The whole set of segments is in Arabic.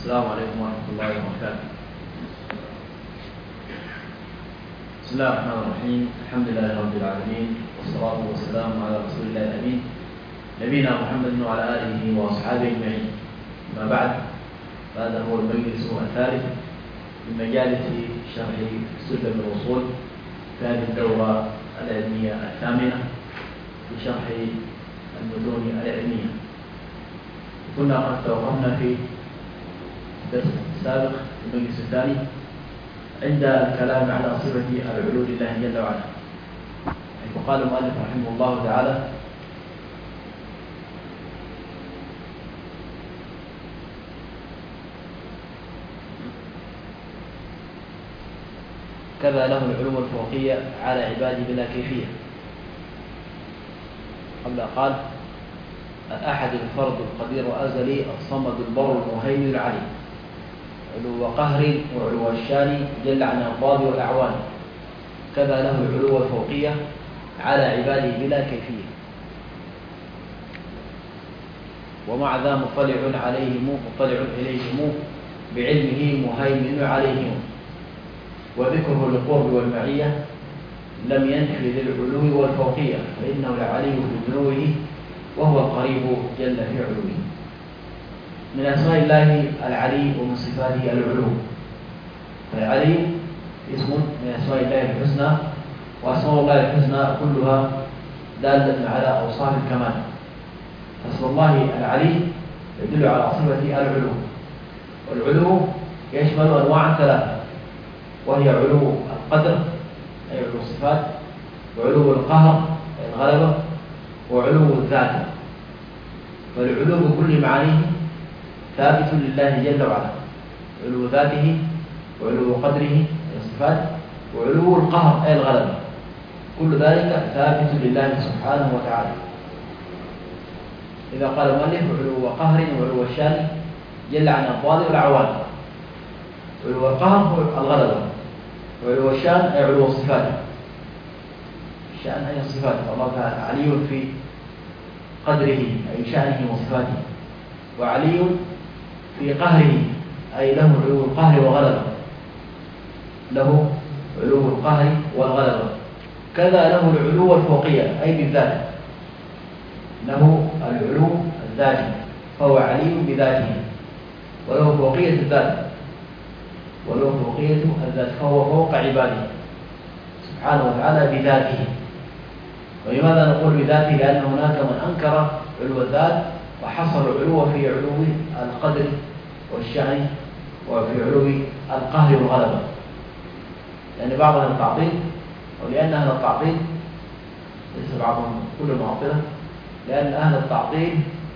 السلام عليكم ورحمة الله وبركاته. بسم الله الرحمن الرحيم. الحمد لله رب العالمين، والصلاة والسلام على رسول الله الأمين نبينا محمد وعلى آله وأصحابه أجمعين. ما بعد، فهذا هو المجلس الثالث من مجالس شرح سلم الوصول في هذه الدورة العلمية الثامنة لشرح المتون العلمية. كنا قد توقفنا في الدرس السابق في المجلس الثاني عند الكلام على صفة العلو لله جل وعلا، حيث قال المؤلف رحمه الله تعالى: كذا له العلو الفوقية على عباده بلا كيفية. قبل قال: الأحد الفرد القدير الأزلي الصمد البر المهيمن العلي، علو قهر وعلو الشان جل عن الأضداد والأعوان. كذا له العلو الفوقية على عباده بلا كيفية، ومع ذا مطلع إليهم بعلمه مهيمن عليهم. وذكره للقرب والمعية لم ينفي للعلو والفوقية، فإنه العلي في دنوه وهو القريب جل في علوه. من أسماء الله العلي ومن صفاته العلو. فالعلي اسم من أسماء الله الحسنى، وأسماء الله الحسنى كلها دالة على أوصاف الكمال. فاسم الله العلي يدل على صفة العلو، والعلو يشمل أنواع ثلاثة، وهي علو القدر أي علو الصفات، وعلو القهر أي الغلبة، وعلو الذات. فالعلو بكل معانيه ثابت لله جل وعلا، علو ذاته وعلو قدره أي الصفات، وعلو القهر أي الغلبة، كل ذلك ثابت لله سبحانه وتعالى. إذا قال المؤلف علو قهر وعلو الشان جل عن الأضداد والأعوان. علو القهر هو الغلبة، وعلو الشان أي علو الصفات. الشأن أي الصفات، فالله تعالى علي في قدره أي شأنه وصفاته، وعلي في قهره أي له علو القهر والغلبة، له علو القهر والغلبة. كذا له العلو الفوقية أي بالذات، له العلو الذاتي فهو علي بذاته، وله فوقية الذات، وله فوقية الذات فهو فوق عباده سبحانه وتعالى بذاته. ولماذا نقول بذاته؟ لأن هناك من أنكر علو الذات وحصر العلو في علو القدر والشأن وفي علو القهر والغلبة، لأن بعض أهل التعطيل، ولأن أهل التعطيل ليس بعضهم كل المعطلة، لأن أهل التعطيل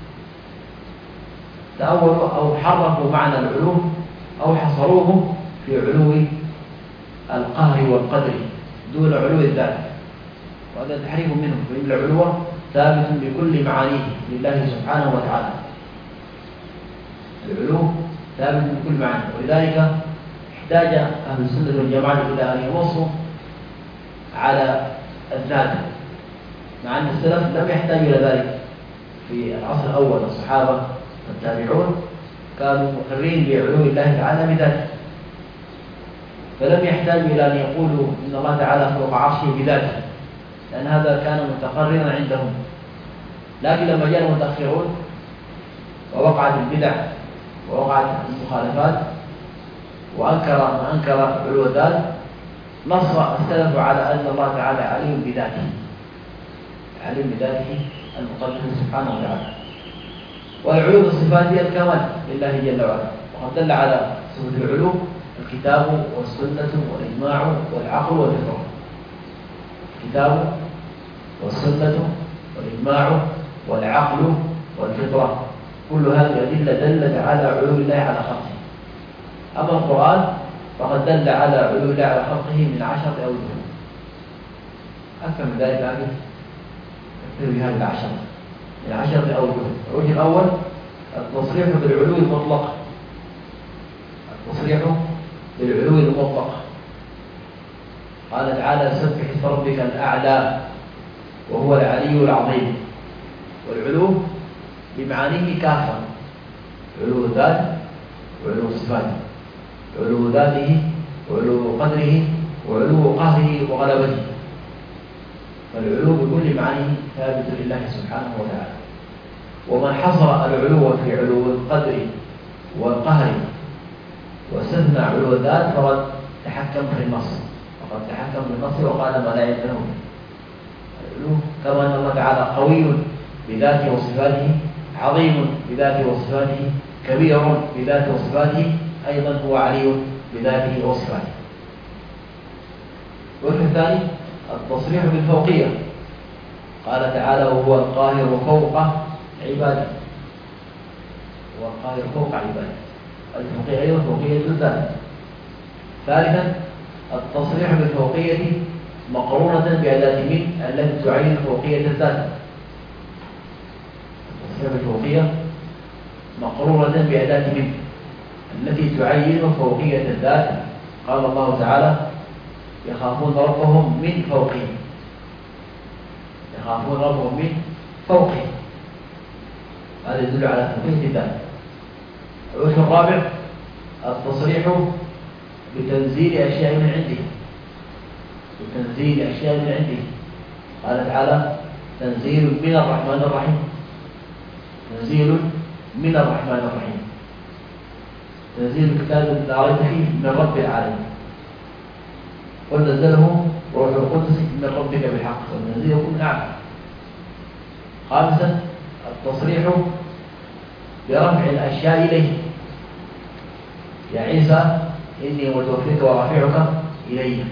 تأولوا أو حرفوا معنى العلو أو حصروه في علو القهر والقدر دون علو الذات، وهذا تحريف منهم، فإن العلو ثابت بكل معانيه لله سبحانه وتعالى. العلو ثابت بكل معانيه، ولذلك احتاج أهل السنة والجماعة إلى أن يوصوا على الذات، مع أن السلف لم يحتاجوا إلى ذلك. في العصر الأول الصحابة والتابعون كانوا مقرين بعلو الله تعالى بذاته، فلم يحتاجوا إلى أن يقولوا إن الله تعالى فوق عرشه بذاته، لأن هذا كان متقررا عندهم. لكن لما جاء المتأخرون ووقعت البدع ووقعت المخالفات وأنكر من أنكر علو الذات، نص السلف على أن الله تعالى عليم بذاته، عليم بذاته المقدس سبحانه وتعالى. والعلو بالصفات هي الكمال لله جل وعلا، وقد دل على صفة العلو الكتاب والسنة والإجماع والعقل والفطرة. الكتاب والسنة والإجماع والعقل والفطرة، كل هذه الأدلة دلت على علو الله على خلقه. أما القرآن فقد دل على علو الله على خلقه من 10 أوجه، أكثر من ذلك لكن أكثر بهذه 10 من 10 أوجه. الوجه الأول التصريح بالعلو المطلق، التصريح بالعلو المطلق. قال تعالى: سبح اسم ربك الأعلى وهو العلي العظيم. والعلو بمعانيه كافة، علو الذات وعلو صفاته، وعلو ذاته، وعلو قدره، وعلو قهره وغلبته. فالعلو بكل معانيه ثابت لله سبحانه وتعالى. ومن حصر العلو في علو القدر والقهر واستثنى علو الذات فقد تحكم في النص، وقال ما لا يمكنه. العلو كما أن الله تعالى قوي بذاته وصفاته، عظيم بذاته وصفاته، كبير بذاته وصفاته، أيضا هو علي بذاته وصفاته. الوجه الثاني التصريح بالفوقية. قال تعالى وهو القاهر فوق عباده، هو القاهر فوق عباده. الفوقية أيضا فوقية الذات. ثالثا التصريح بالفوقية مقرونة بأداة من التي تعين فوقية الذات. التصريح بالفوقية مقرونة بأداة من التي تعين فوقية الذات. قال الله تعالى يخافون ربهم من فوقهم، يخافون ربهم من فوقهم، هذا يدل على فوقية الذات. الوجه الرابع التصريح بتنزيل أشياء من عنده، بتنزيل أشياء من عنده. قال تعالى تنزيل من الرحمن الرحيم، تنزيل من الرحمن الرحيم، تنزيل الكتاب لا ريب فيه من رب العالمين، قل نزله روح القدس من ربك بالحق، والتنزيل يكون أعلى. خامسا التصريح برفع الأشياء إليه. يا عيسى إني متوفيك ورافعك إلي،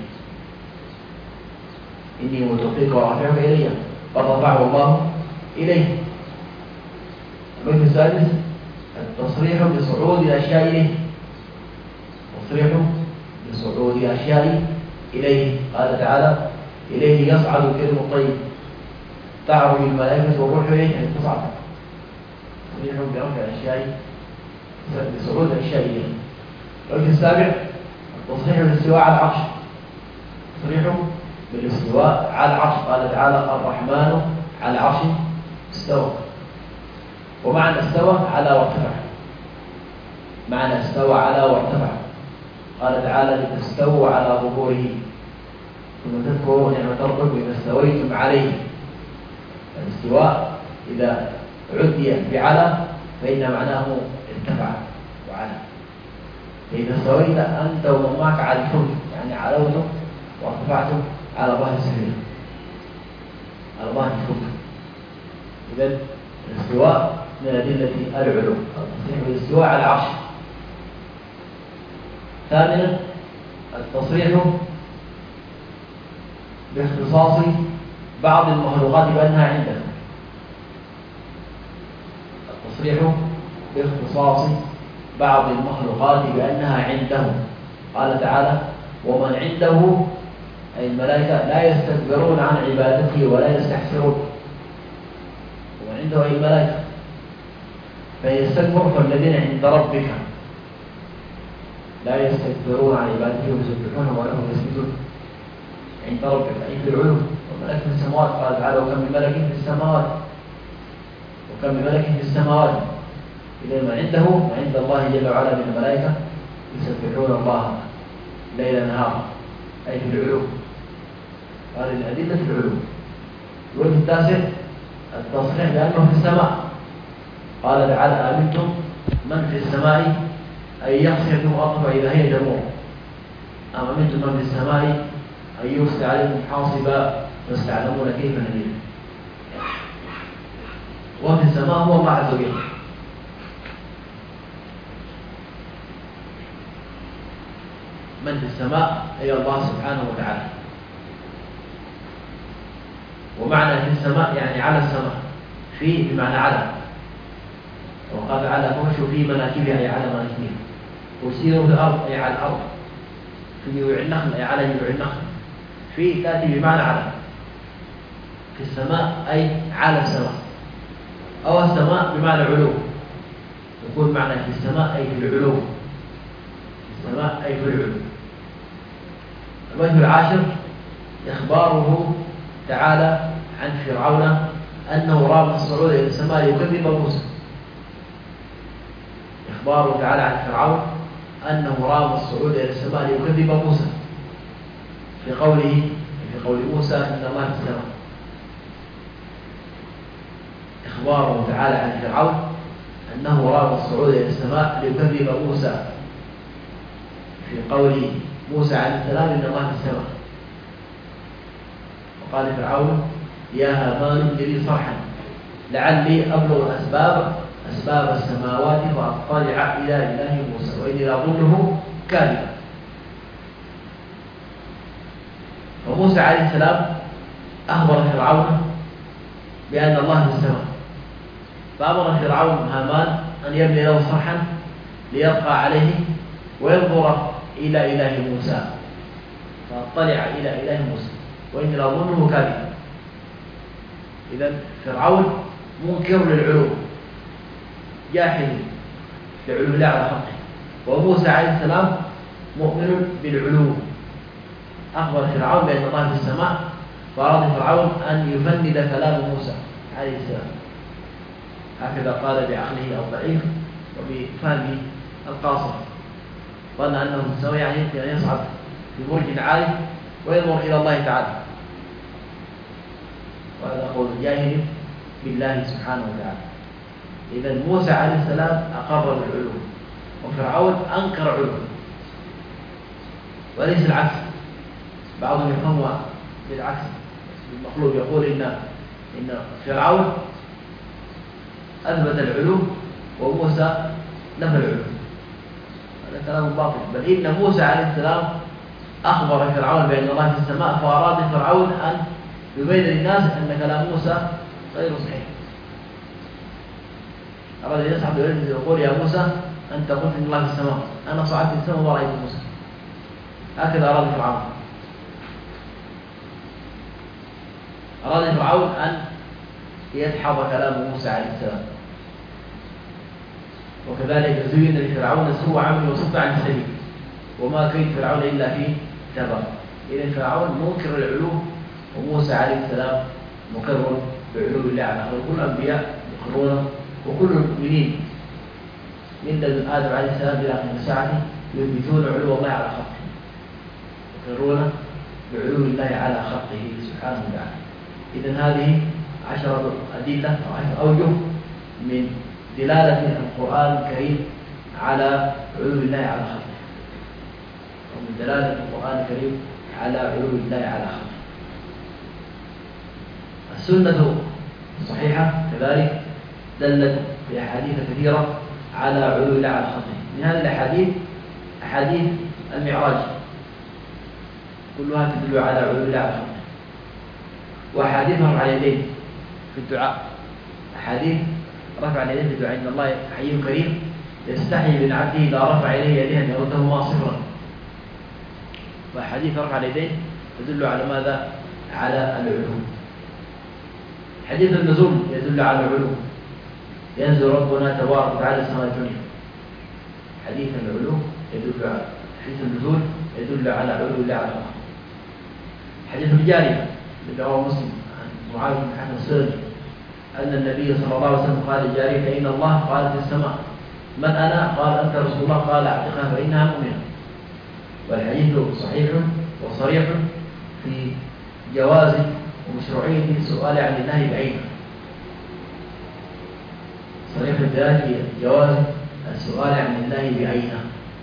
إني متوفيك ورافعك إلي، قد رفعه الله إليه. الوجه السادس التصريح بصعود الأشياء إليه، تصريح بصعود الأشياء إليه. قال تعالى إليه يصعد الكلم الطيب تعرج الملائكة والروح إليه أن تصعد. تصريح برفع الأشياء، بصعود الأشياء إليه. الوجه السابع التصريح بالاستواء على العرش، تصريح بالاستواء على العرش. قال تعالى الرحمن على العرش استوى. ومعنى استوى على وارتفع، معنى استوى على وارتفع. قال تعالى لتستووا على ظهوره ثم تذكروا نعمة ربكم إذا استويتم عليه. الاستواء إذا عدي بعلى فإن معناه ارتفع وعلى. فإذا استويت أنت ومن معك على الفلك يعني علوتم وارتفعتم على ظهر السفينة، على ظهر الفلك. إذن الاستواء من أدلة العلو، التصريح بالاستواء على العرش. ثامنا التصريح باختصاص بعض المخلوقات بأنها عنده، التصريح باختصاص بعض المخلوقات بأنها عنده. قال تعالى ومن عنده أي الملائكة لا يستكبرون عن عبادته ولا يستحسرون. ومن عنده أي الملائكة، فيستكبر فالذين عند ربك لا يستكبرون عن عبادته ويسبحونه وله يسجدون. عند ربك أي في العلو، وملك في السماوات. قال تعالى وكم من ملك في السماوات، وكم من ملك في السماوات. إذا ما عنده وعند الله جل وعلا من الملائكة يسبحون الله ليلا نهارا أي في العلو. هذه الأدلة في العلو. الوجه التاسع التصريح بأنه في السماء. قال تعالى آمنتم من في السماء أن يخسف الأرض فإذا هي تمور، أم أمنتم من في السماء أن يرسل عليكم حاصبا فستعلمون كيف نذير. وفي السماء هو الله عز وجل. من في السماء أي الله سبحانه وتعالى. ومعنى في السماء يعني على السماء، في بمعنى على. وقال تعالى فمشوا في مناكبها أي على مناكبها، وسيروا في الأرض أي على الأرض، في جذوع النخل أي على جذوع النخل. في تأتي بمعنى على. في السماء أي على السماء، أو السماء بمعنى علو، يكون معنى في السماء أي في العلو، في السماء أي في العلو. الوجه العاشر إخباره تعالى عن فرعون أنه رام الصعود إلى السماء يكذب موسى. إخباره تعالى عن فرعون أنه رام الصعود إلى السماء ليكذب موسى في قول موسى إن الله في السماء. إخباره تعالى عن فرعون أنه رام الصعود إلى السماء ليكذب موسى في قول موسى عليه السلام إن الله في السماء. وقال فرعون يا هامان ابن لي صرحا لعلي أبلغ أسباب السماوات فأطلع إلى إله موسى وإني لأظنه كاذبا. وموسى عليه السلام أخبر فرعون بأن الله في السماء، فأمر فرعون هامان أن يبني له صرحا ليبقى عليه وينظر إلى إله موسى فأطلع إلى إله موسى وإني لأظنه كاذبا. إذن فرعون منكر للعلو جاحد لعلو الله على خلقه، وموسى عليه السلام مؤمن بالعلو. أخبر فرعون بأن الله في السماء، فأراد فرعون أن يفند كلام موسى عليه السلام، هكذا قال بعقله الضعيف وبفهمه القاصر، ظن أنه في السماء يعني يمكن أن يصعد في برج عالي وينظر إلى الله تعالى، وهذا قول جاهل بالله سبحانه وتعالى. إذا موسى عليه السلام أقر بالعلو وفرعون أنكر علو، وليس العكس. بعضهم يفهمها بالعكس، المخلوق يقول إن فرعون أثبت العلو وموسى نفى العلو، هذا كلام باطل. بل إن موسى عليه السلام أخبر فرعون بأن الله في السماء، فأراد فرعون أن يبين للناس أن كلام موسى غير صحيح. أراد أن يصعد إليه ويقول يا موسى أنت قلت إن الله في السماء، أنا صعدت في السماء ورأيت موسى. هكذا أراد فرعون. أراد فرعون أن يدحض كلام موسى عليه السلام، وكذلك زين لفرعون سوء عمله وصد عن السبيل وما كيد فرعون إلا في تبر. إذن فرعون منكر العلو وموسى عليه السلام مقر بعلو الله على خلقه. كل الأنبياء يقرون وكل المؤمنين من لدن آدم عليه السلام إلى آخر الساعة يثبتون علو الله على خلقه، يقرون بعلو الله على خلقه سبحانه وتعالى. إذن هذه 10 أدلة أو 10 أوجه من دلالة القرآن الكريم على علو الله على خلقه، ومن دلالة القرآن الكريم على علو الله على خلقه. السنة الصحيحة كذلك دلت في أحاديث كثيرة على علو الله على خلقه. من هذه الأحاديث أحاديث المعراج كلها تدل على علو الله على خلقه، وأحاديث رفع اليدين في الدعاء، أحاديث رفع اليدين في الدعاء إن الله حي كريم يستحي من عبده إذا رفع إليه يديه أن يردهما صفرا. وأحاديث رفع اليدين تدل على ماذا؟ على العلو. حديث النزول يدل على العلو، ينزل ربنا تبارك وتعالى السماء الدنيا. حديث العلو يدل على حديث النزول يدل على علو الله على خلقه. حديث الجارية الذي رواه مسلم عن معاذ بن حسن السلمي أن النبي صلى الله عليه وسلم قال للجارية إن الله قال في السماء من أنا؟ قال أنت رسول الله، قال اعتقها فإنها مؤمنة. والحديث صحيح وصريح في جواز ومشروعية السؤال عن الله بعينه، صريح الدلالة في جواز السؤال عن الله بعينه.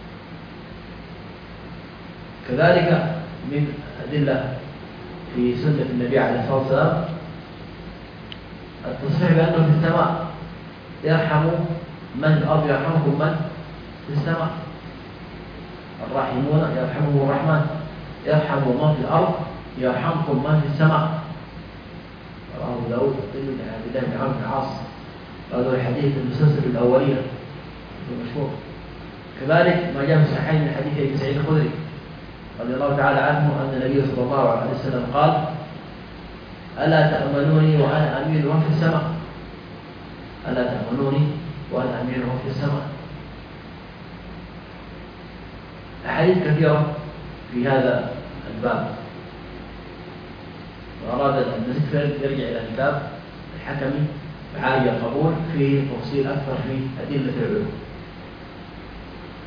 كذلك من أدلة في سنة النبي عليه الصلاة والسلام التصريح بأنه في السماء يرحم من في الأرض يرحمكم من في السماء، الراحمون يرحمهم الرحمن، يرحم من في الأرض يرحمكم من في السماء. رواه أبو داود وترمذي عن عبد الله بن عمرو بن العاص، هذا الحديث المسلسل الأولين المشهور. كذلك ما جاء في الصحيحين من حديث أبي سعيد الخدري رضي الله تعالى عنه أن النبي صلى الله عليه وسلم قال ألا تأمنوني وأنا أمين وهم في السماء، ألا تأمنوني وأنا أمين وهم في السماء. أحاديث كثيرة في هذا الباب، وأراد المذكر يرجع إلى كتاب الحكمي معالي القبول فيه تفصيل أكثر في أدلة العلو.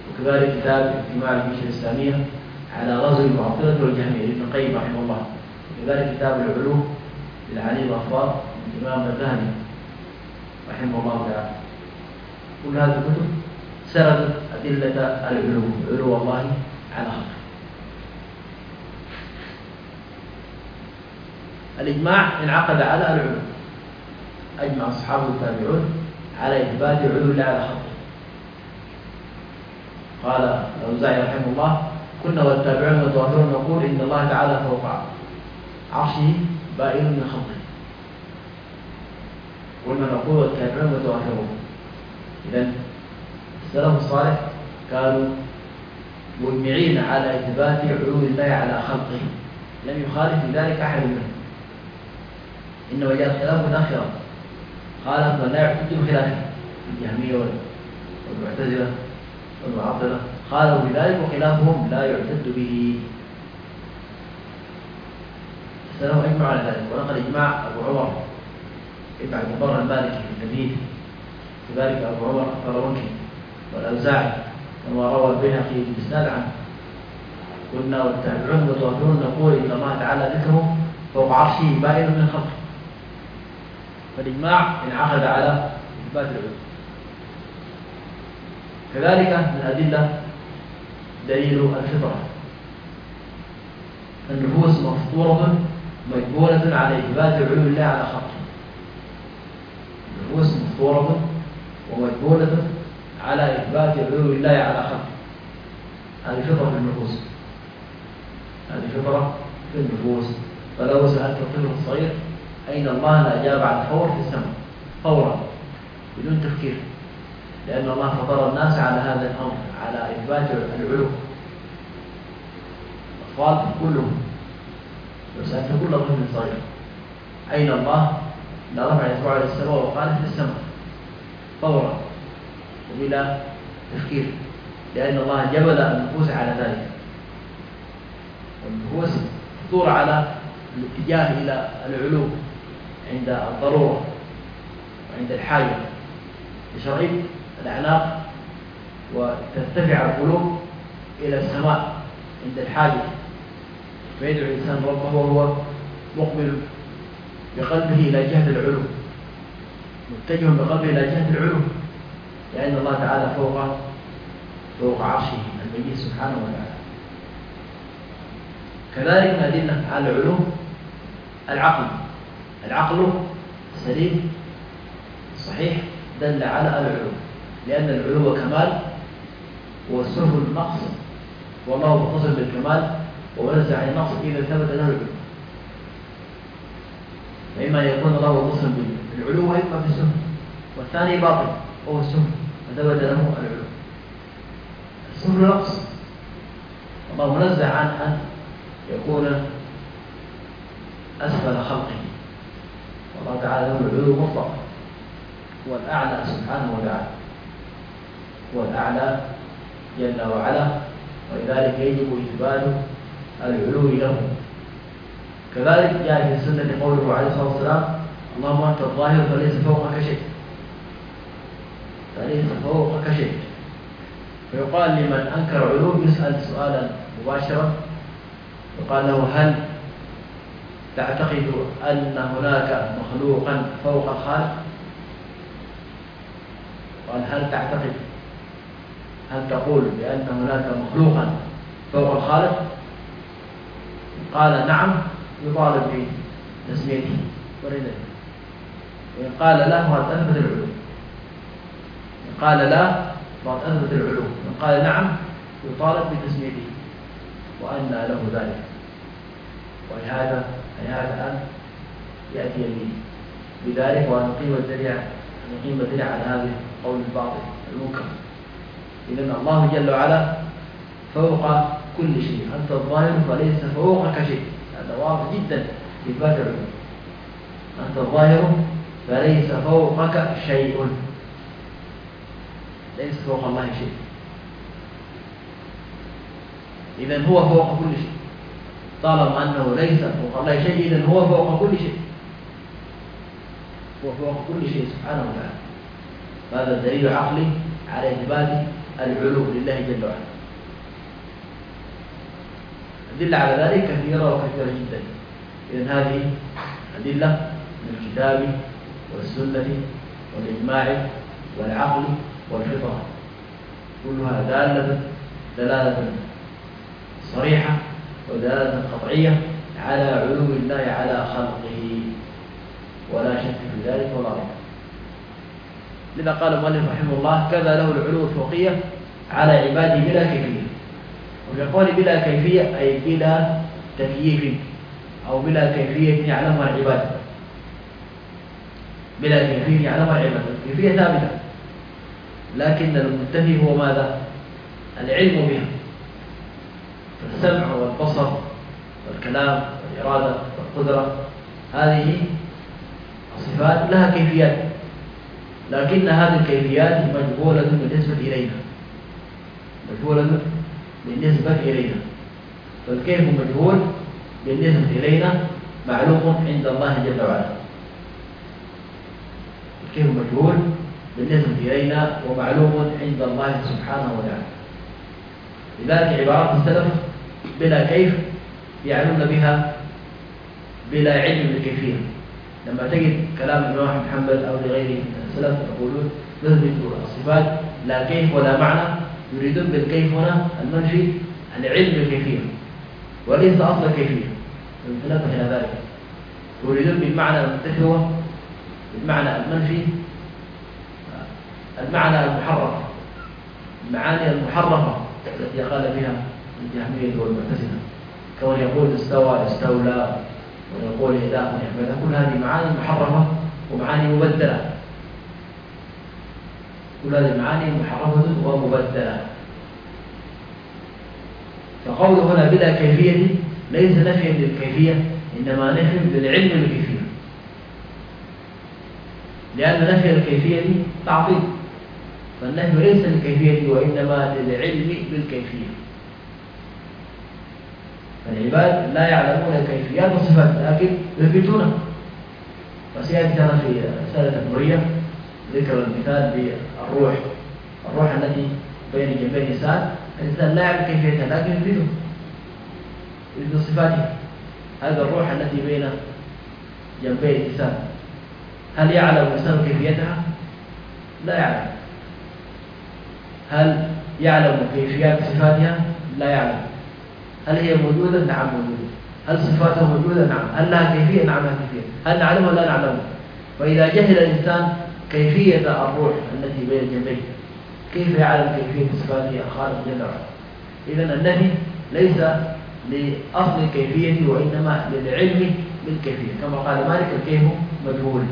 وكذلك كتاب اجتماع الجيوش الإسلامية على غزو المعطلة والجهمية لابن القيم رحمه الله، وكذلك كتاب العلو للعلي الغفار من الإمام الذهبي رحمه الله تعالى. كل هذه الكتب سردت أدلة العلو، علو الله على خلقه. الإجماع انعقد على العلو، أجمع أصحاب التابعون على إثبات علو الله على خلقه. قال الأوزاعي رحمه الله: كنا والتابعون متواترون نقول إن الله تعالى فوق عرشه بائن من خلقه. قلنا نقول والتابعون متواترون. إذن السلف الصالح كانوا مجمعين على إثبات علو الله على خلقه، لم يخالف في ذلك أحد منهم. إنما جاء الخلاف متأخرا، خالف من لا يعتد بخلافه، الجهمية والمعتزلة والمعطلة خالفوا بذلك، وخلافهم لا يعتد به. السلف أجمعوا على ذلك، ونقل إجماع أبو عمر ابن عبد البر المالكي في النبيذ، كذلك أبو عمر الطبراني والأوزاعي، وما روى البيهقي بالإسناد عنه. كنا والتابعون متواترون نقول إن الله تعالى ذكره فوق عرشه بائن من خلقه. فالإجماع انعقد على إثبات العلو. كذلك من الأدلة دليل الفطرة، النفوس مفطورة مجبولة على إثبات علو الله على خلقه. النفوس مفطورة ومجبولة على إثبات علو الله على خلقه. هذه فطرة في النفوس، هذه فطرة في النفوس. فلو سألت الطفل الصغير أين الله لأجاب على الفور في السماء فورا بدون تفكير، لأن الله فطر الناس على هذا الأمر، على إثبات العلو. الأطفال كلهم لو سألت كل طفل صغير أين الله لرفع يسوع إلى السماء وقال في السماء فورا وبلا تفكير، لأن الله جبل النفوس على ذلك. والنفوس تدور على الاتجاه إلى العلو عند الضرورة وعند الحاجة، لشرعيب الأعناق وترتفع القلوب إلى السماء عند الحاجة، فيدعو الإنسان ربه وهو مقبل بقلبه إلى جهة العلو، متجه بقلبه إلى جهة العلو، لأن الله تعالى فوق عرشه المجيد سبحانه وتعالى. كذلك من أدلة على العلو العقل السليم الصحيح دل على العلو، لأن العلو كمال والسفل نقص، والله متصل بالكمال ومنزع عن النقص إذا ثبت له العلو. فإما يكون الله متصل بالعلو وإما بالسفل، والثاني باطل هو السفل فثبت له العلو. السفل نقص، الله منزع عن أن يكون أسفل خلقه، والله تعالى له العلو مطلق، هو الأعلى سبحانه وتعالى، هو الأعلى جل وعلا، ولذلك يجب إثبات العلو له. كذلك جاء في السنة قوله عليه الصلاة والسلام: اللهم أنت الظاهر فليس فوقك شيء، فليس فوقك شيء. فيقال لمن أنكر علو يسأل سؤالا مباشرا، يقال له: هل تعتقد أن هناك مخلوقا فوق الخالق؟ قال: هل تعتقد، هل تقول بأن هناك مخلوقا فوق الخالق؟ قال: نعم، يطالب بتسميته ورده. وإن قال لا فقد أثبت العلو، إن قال لا فقد أثبت العلو، إن قال نعم يطالب بتسميته، وأن له ذلك. ولهذا الآن يأتي بذلك، ونقيم الدليل على هذا القول الباطل المنكر. إذن الله جل وعلا فوق كل شيء، أنت الظاهر فليس فوقك شيء، هذا واضح جدا في إثبات العلو. أنت الظاهر فليس فوقك شيء، ليس فوق الله شيء. إذن هو فوق كل شيء، طالما أنه ليس فوق الله شيء إذن هو فوق كل شيء، هو فوق كل شيء سبحانه وتعالى. هذا الدليل عقلي على إثبات العلو لله جل وعلا. أدلة على ذلك كثيرة وكثيرة جدا. إذن هذه أدلة من الكتاب والسنة والإجماع والعقل والفطرة، كلها دلالة صريحة ودلالة قطعية على علو الله على خلقه، ولا شك في ذلك ولا ريب. لذا قال المؤلف رحمه الله: كذا له العلو الفوقية على عباده بلا كيفية. وفي قول بلا كيفية أي بلا تكييف أو بلا كيفية يعلمها العباد. بلا كيفية يعلمها العباد، الكيفية ثابتة، لكن المنتفي هو ماذا؟ العلم بها. فالسمع والبصر والكلام والإرادة والقدرة هذه الصفات لها كيفيات، لكن هذه الكيفيات مجهولة بالنسبة إلينا، مجهولة بالنسبة إلينا. فالكيف مجهول بالنسبة إلينا، معلوم عند الله جل وعلا. الكيف مجهول بالنسبة إلينا ومعلوم عند الله سبحانه وتعالى. لذلك عبارات السلف بلا كيف يعنون بها بلا علم بالكيفية. لما تجد كلام الإمام أحمد بن حنبل أو لغيره من السلف يقولون نثبت الصفات لا كيف ولا معنى، يريدون بالكيف هنا المنفي العلم بالكيفية وليس أصل الكيفية. ننتبه إلى ذلك. يريدون بالمعنى المنتفي هو بالمعنى المنفي المعنى المحرف، المعاني المحرفة التي قال بها الجهمية والمعتزلة، كون يقول استوى استولى ويقول إله يحمده، كل هذه معاني محرفة ومعاني مبدلة، كل هذه معاني محرفة ومبدلة. فقوله هنا بلا كيفية ليس نفيا للكيفية، إنما نفي بالعلم بالكيفية، لأن نفي الكيفية تعطيل، فالنفي ليس للكيفية وإنما للعلم بالكيفية. فالعباد لا يعلمون كيفيات الصفات لكن يثبتونها. وسيأتي في رسالة النورية ذكر المثال بالروح، الروح التي بين جنبي الإنسان، الإنسان لا يعلم كيفيتها لكن يثبتها، يثبت صفاتها. هذا الروح التي بين جنبي الإنسان، هل يعلم الإنسان كيفيتها؟ لا يعلم. هل يعلم كيفيات صفاتها؟ لا يعلم. هل هي موجودة؟ نعم موجودة. هل صفاتها موجودة؟ نعم. هل لها كيفية؟ نعم لها كيفية. هل نعلمها؟ لا نعلمها. فإذا جهل الإنسان كيفية الروح التي بين جنبيه، كيف يعلم كيفية صفاتها الخالق جل وعلا؟ إذن النفي ليس لأصل الكيفية وإنما للعلم بالكيفية، كما قال مالك الكيف مجهول.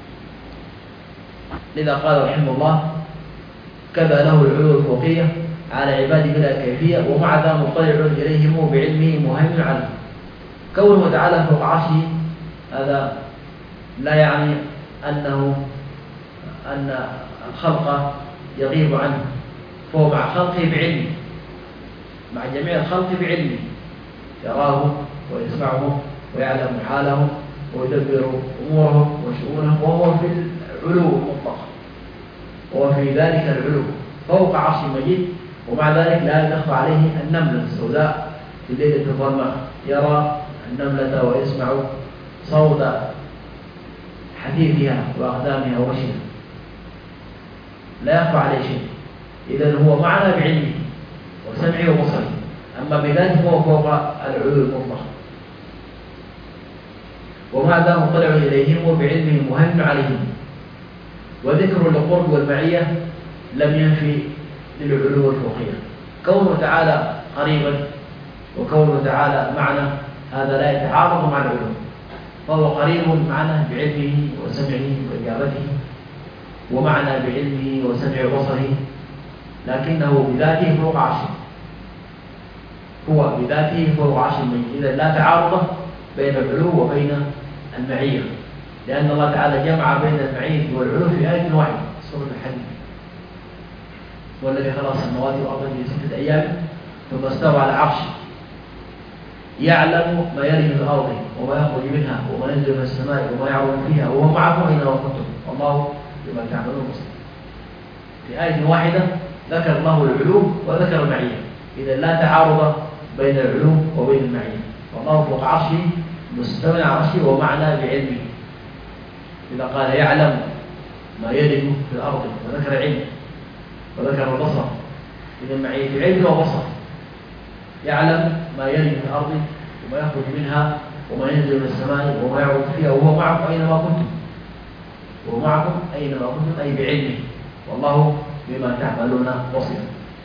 لذا قال رحمه الله: كذا له العلو الفوقية على عباده بلا كيفية، ومع ذا مطلع إليهم بعلمه مهيمن عنه. كونه تعالى فوق عرشه هذا لا يعني أن الخلق يغيب عنه، فهو مع خلقه بعلمه، مع جميع الخلق بعلمه، يراه ويسمعه ويعلم حالهم ويدبر أمورهم وشؤونهم، وهو في العلو المطلق، وهو في ذلك العلو فوق عرش مجيد. ومع ذلك لا تخفى عليه النملة السوداء في الليلة الظلماء، يرى النملة ويسمع صوت حديثها وأقدامها ومشيها، لا يخفى عليه شيء. إذن هو معنا بعلمه وسمعه وبصره، أما بذاته هو فوق العلو المطلق. ومع ذا مطلع إليهم وبعلمه مهيمن عليهم. وذكر القرب والمعية لم ينفي للعلو الفوقية. كونه تعالى قريبا وكونه تعالى معنا هذا لا يتعارض مع العلو، فهو قريب معنا بعلمه وسمعه وإجابته، ومعنا بعلمه وسمعه وبصره، لكنه بذاته فوق عرشه، هو بذاته فوق عرش المجيد. إذا لا تعارض بين العلو وبين المعية، لأن الله تعالى جمع بين المعية والعلو في آية واحدة، سورة الحديد: والذي خلق السماوات والأرض في 6 أيام ثم استوى على عرشه يعلم ما يلج من الأرض وما يخرج منها وما ينزل من السماء وما يعرض فيها وهو معكم أينما كنتم والله بما تعملون بصير. في آية واحدة ذكر الله العلو وذكر المعية، إذا لا تعارض بين العلو وبين المعية. والله فوق عرشه مستوى عرشه ومعنى بعلمه. إذا قال يعلم ما يلج في الأرض وذكر علم وذكر البصر، إذا معية علم وبصر. يعلم ما يلج في الأرض وما يخرج منها وما ينزل من السماء وما يعود فيها وهو معكم أينما كنتم. وهو معكم أينما كنتم أي بعلمه، والله بما تعملون بصير.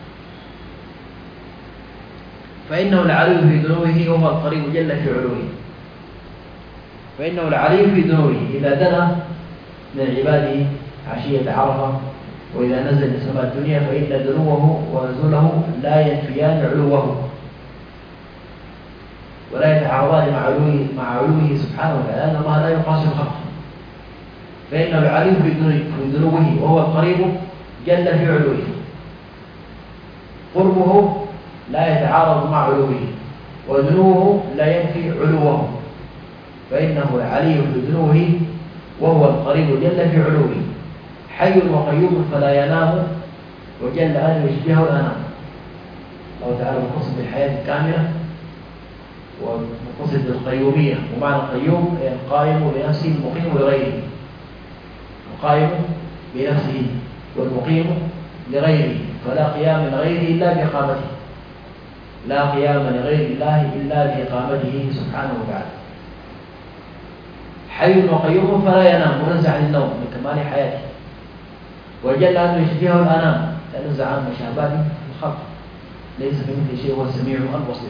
فإنه العلي في ذنوبه وهو القريب جل في علوه. فإنه العلي في ذنوبه، إذا دنا من عباده عشية عرفة وإذا نزل لسماء الدنيا فإن دنوه ونزوله لا ينفيان علوه ولا يتعارضان مع علوه سبحانه وتعالى، أن الله لا يقاس الخلق. فإنه العلي في ذنوبه وهو القريب جل في علوه. قربه لا يتعارض مع علوه وذنوبه لا ينفي علوه. فإنه العلي في ذنوبه وهو القريب جل في علوه. حي وقيوم فلا ينام وجل أن يشبهه الأنام. الله تعالى مقصد بالحياة الكاملة ومقصد بالقيومية، ومعنى القيوم القائم بنفسه المقيم لغيره. القائم بنفسه والمقيم لغيره، فلا قيام لغيره إلا بإقامته. لا قيام لغير الله إلا بإقامته سبحانه وتعالى. حي وقيوم فلا ينام، منزع عن النوم من كمال حياته. وجل أن يشبهه الأنام، تنزع عن مشابهه الخلق، ليس كمثله شيء، هو السميع البصير.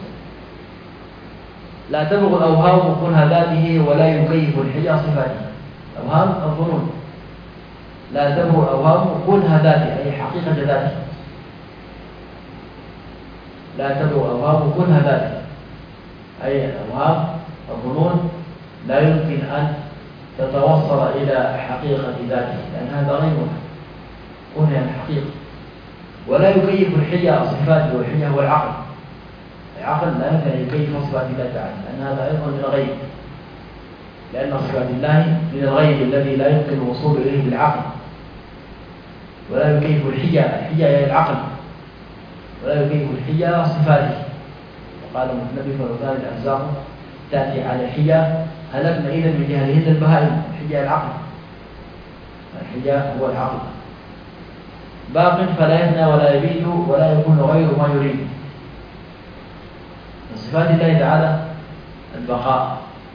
لا تبلغ الأوهام كنها ذاته ولا يكيف الحجى صفاته. أوهام الظنون. لا تبلغ الأوهام كنها ذاته أي حقيقة ذاته. لا تبلغ الأوهام كنها ذاته أي الأوهام الظنون لا يمكن أن تتوصل إلى حقيقة ذاته، لأن هذا غيرها. كنها الحقيقة. ولا يكيف الحجى صفاته، والحجى هو العقل. العقل لا يمكن أن يكيف صفات الله تعالى، لأن هذا أيضا من الغيب، لأن صفات الله من الغيب الذي لا يمكن الوصول إليه بالعقل. ولا يكيف الحجى، الحجى هي العقل، ولا يكيف الحجى صفاته. وقال النبي صلى الله عليه وسلم الأرزاق تأتي على الحجى هلكنا إذا من جهلهن البهائم. الحجى العقل، الحجى هو العقل. باق فلا يفنى ولا يبيد ولا يكون غير ما يريد. من صفات الله تعالى البقاء.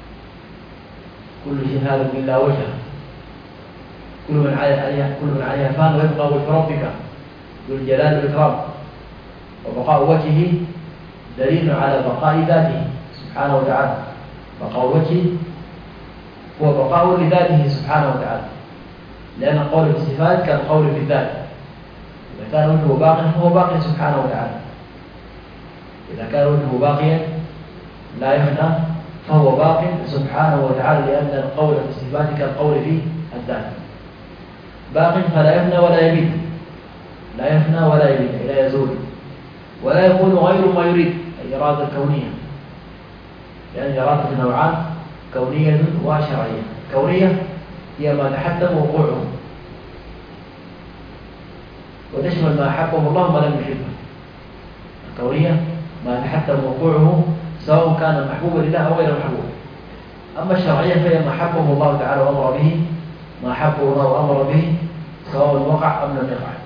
كل شيء هذا إلا وجهه. كل من عليها فان ويبقى وجه ربك ذو الجلال والإكرام. وبقاء وجهه دليل على بقاء ذاته سبحانه وتعالى. بقاء وجهه هو بقاء لذاته سبحانه وتعالى، لأن القول في الصفات كالقول في الذات. إذا كان وجهه باقيا فهو باقي سبحانه وتعالى. إذا كان وجهه باقيا لا يفنى فهو باق سبحانه وتعالى، لأن القول في الصفات كالقول في الذات. باق فلا يفنى ولا يبيد. لا يفنى ولا يبيد، لا يزول. ولا يكون غير ما يريد، أي إرادة كونية، لأن الإرادة نوعان، كونية وشرعية. كونية هي ما تحتم وقوعه وتشمل ما أحبه الله وما لم يحبه. الكونية ما تحتم وقوعه سواء كان محبوبا لله أو غير محبوب. أما الشرعية فهي ما أحبه الله تعالى وأمر به، ما أحبه الله وأمر به سواء وقع أم لم يقع.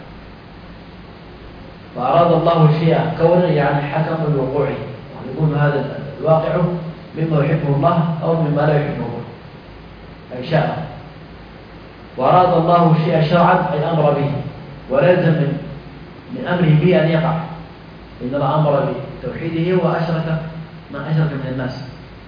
فأراد الله الشيء كونا يعني حكم بوقوعه، يكون هذا الواقع مما يحبه الله أو مما لا يحبه الله، أي شاء. وأراد الله الشيء شرعا أي أمر به، ولا يلزم من أمره به أن يقع، إنما أمر بتوحيده وأشرك من أشرك من الناس.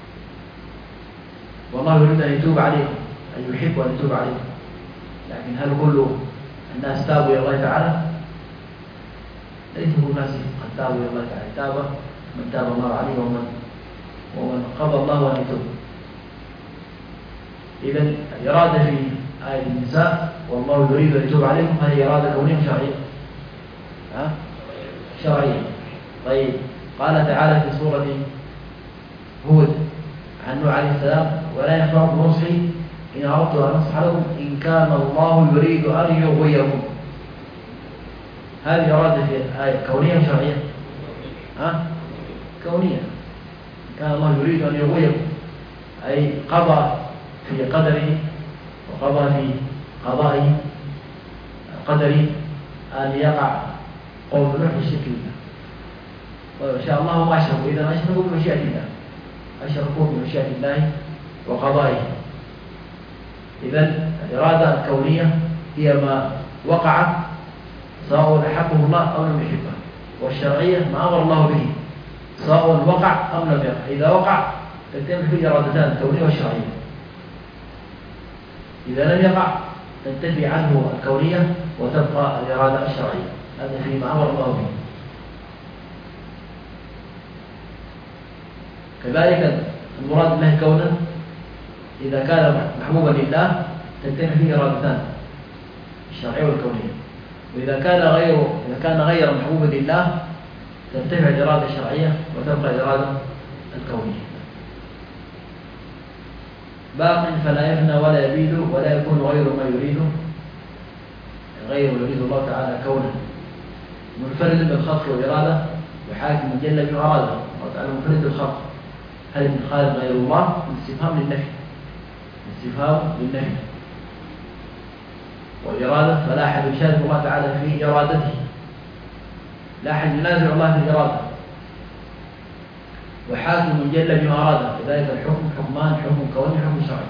والله يريد أن يتوب عليكم، أن يحب أن يتوب عليكم. لكن هل كل الناس تابوا إلى الله تعالى؟ ليس كل الناس قد تابوا إلى الله تعالى. تاب من تاب الله عليه ومن قضى الله أن يتوب. إذن الإرادة في آية النساء والله يريد أن يتوب عليكم هذه إرادة كونية شرعية. شرعية. طيب قال تعالى في سورة هود عن نوح عليه السلام ولا ينفعكم نصحي إن أردت أن أنصح لكم إن كان الله يريد أن يغويكم. هذه إرادة في آية كونية وشرعية؟ كونية. كان الله يريد أن يغويكم، أي قضى في قدره وقضى في قضائه قدره أن يقع قوم نوح في الشرك بالله، وإن شاء الله ما أشركوا، إذا أشركوا بمشيئة الله، أشركوا بمشيئة الله وقضائه. إذن الإرادة الكونية هي ما وقع سواء أحبه الله أو لم يحبه، والشرعية ما أمر الله به سواء وقع أم لم يقع. إذا وقع تتم فيه إرادتان الكونية والشرعية، إذا لم يقع تنتفي عنه الكونية وتبقى الإرادة الشرعية، هذا فيما أمر الله به. كذلك المراد به كونا إذا كان محبوبا لله تنتفي فيه إرادتان الشرعية والكونية، وإذا كان غير محبوبا لله تنتفع الإرادة الشرعية وتبقى الإرادة الكونية. باق فلا يفنى ولا يبيد ولا يكون غير ما يريده، غير يريد الله تعالى كونه، منفرد بالخلق والإرادة وحاكم جل بإرادة. الله تعالى منفرد بالخلق، هل من خالق غير الله؟ استفهام للنفي، استفهام للنفي. والإرادة فلا أحد يشارك الله تعالى في إرادته، لا أحد ينازع الله في الإرادة. وحاكم جل بما أراد، كذلك الحكم حكمان، حكم كوني حكم شرعي.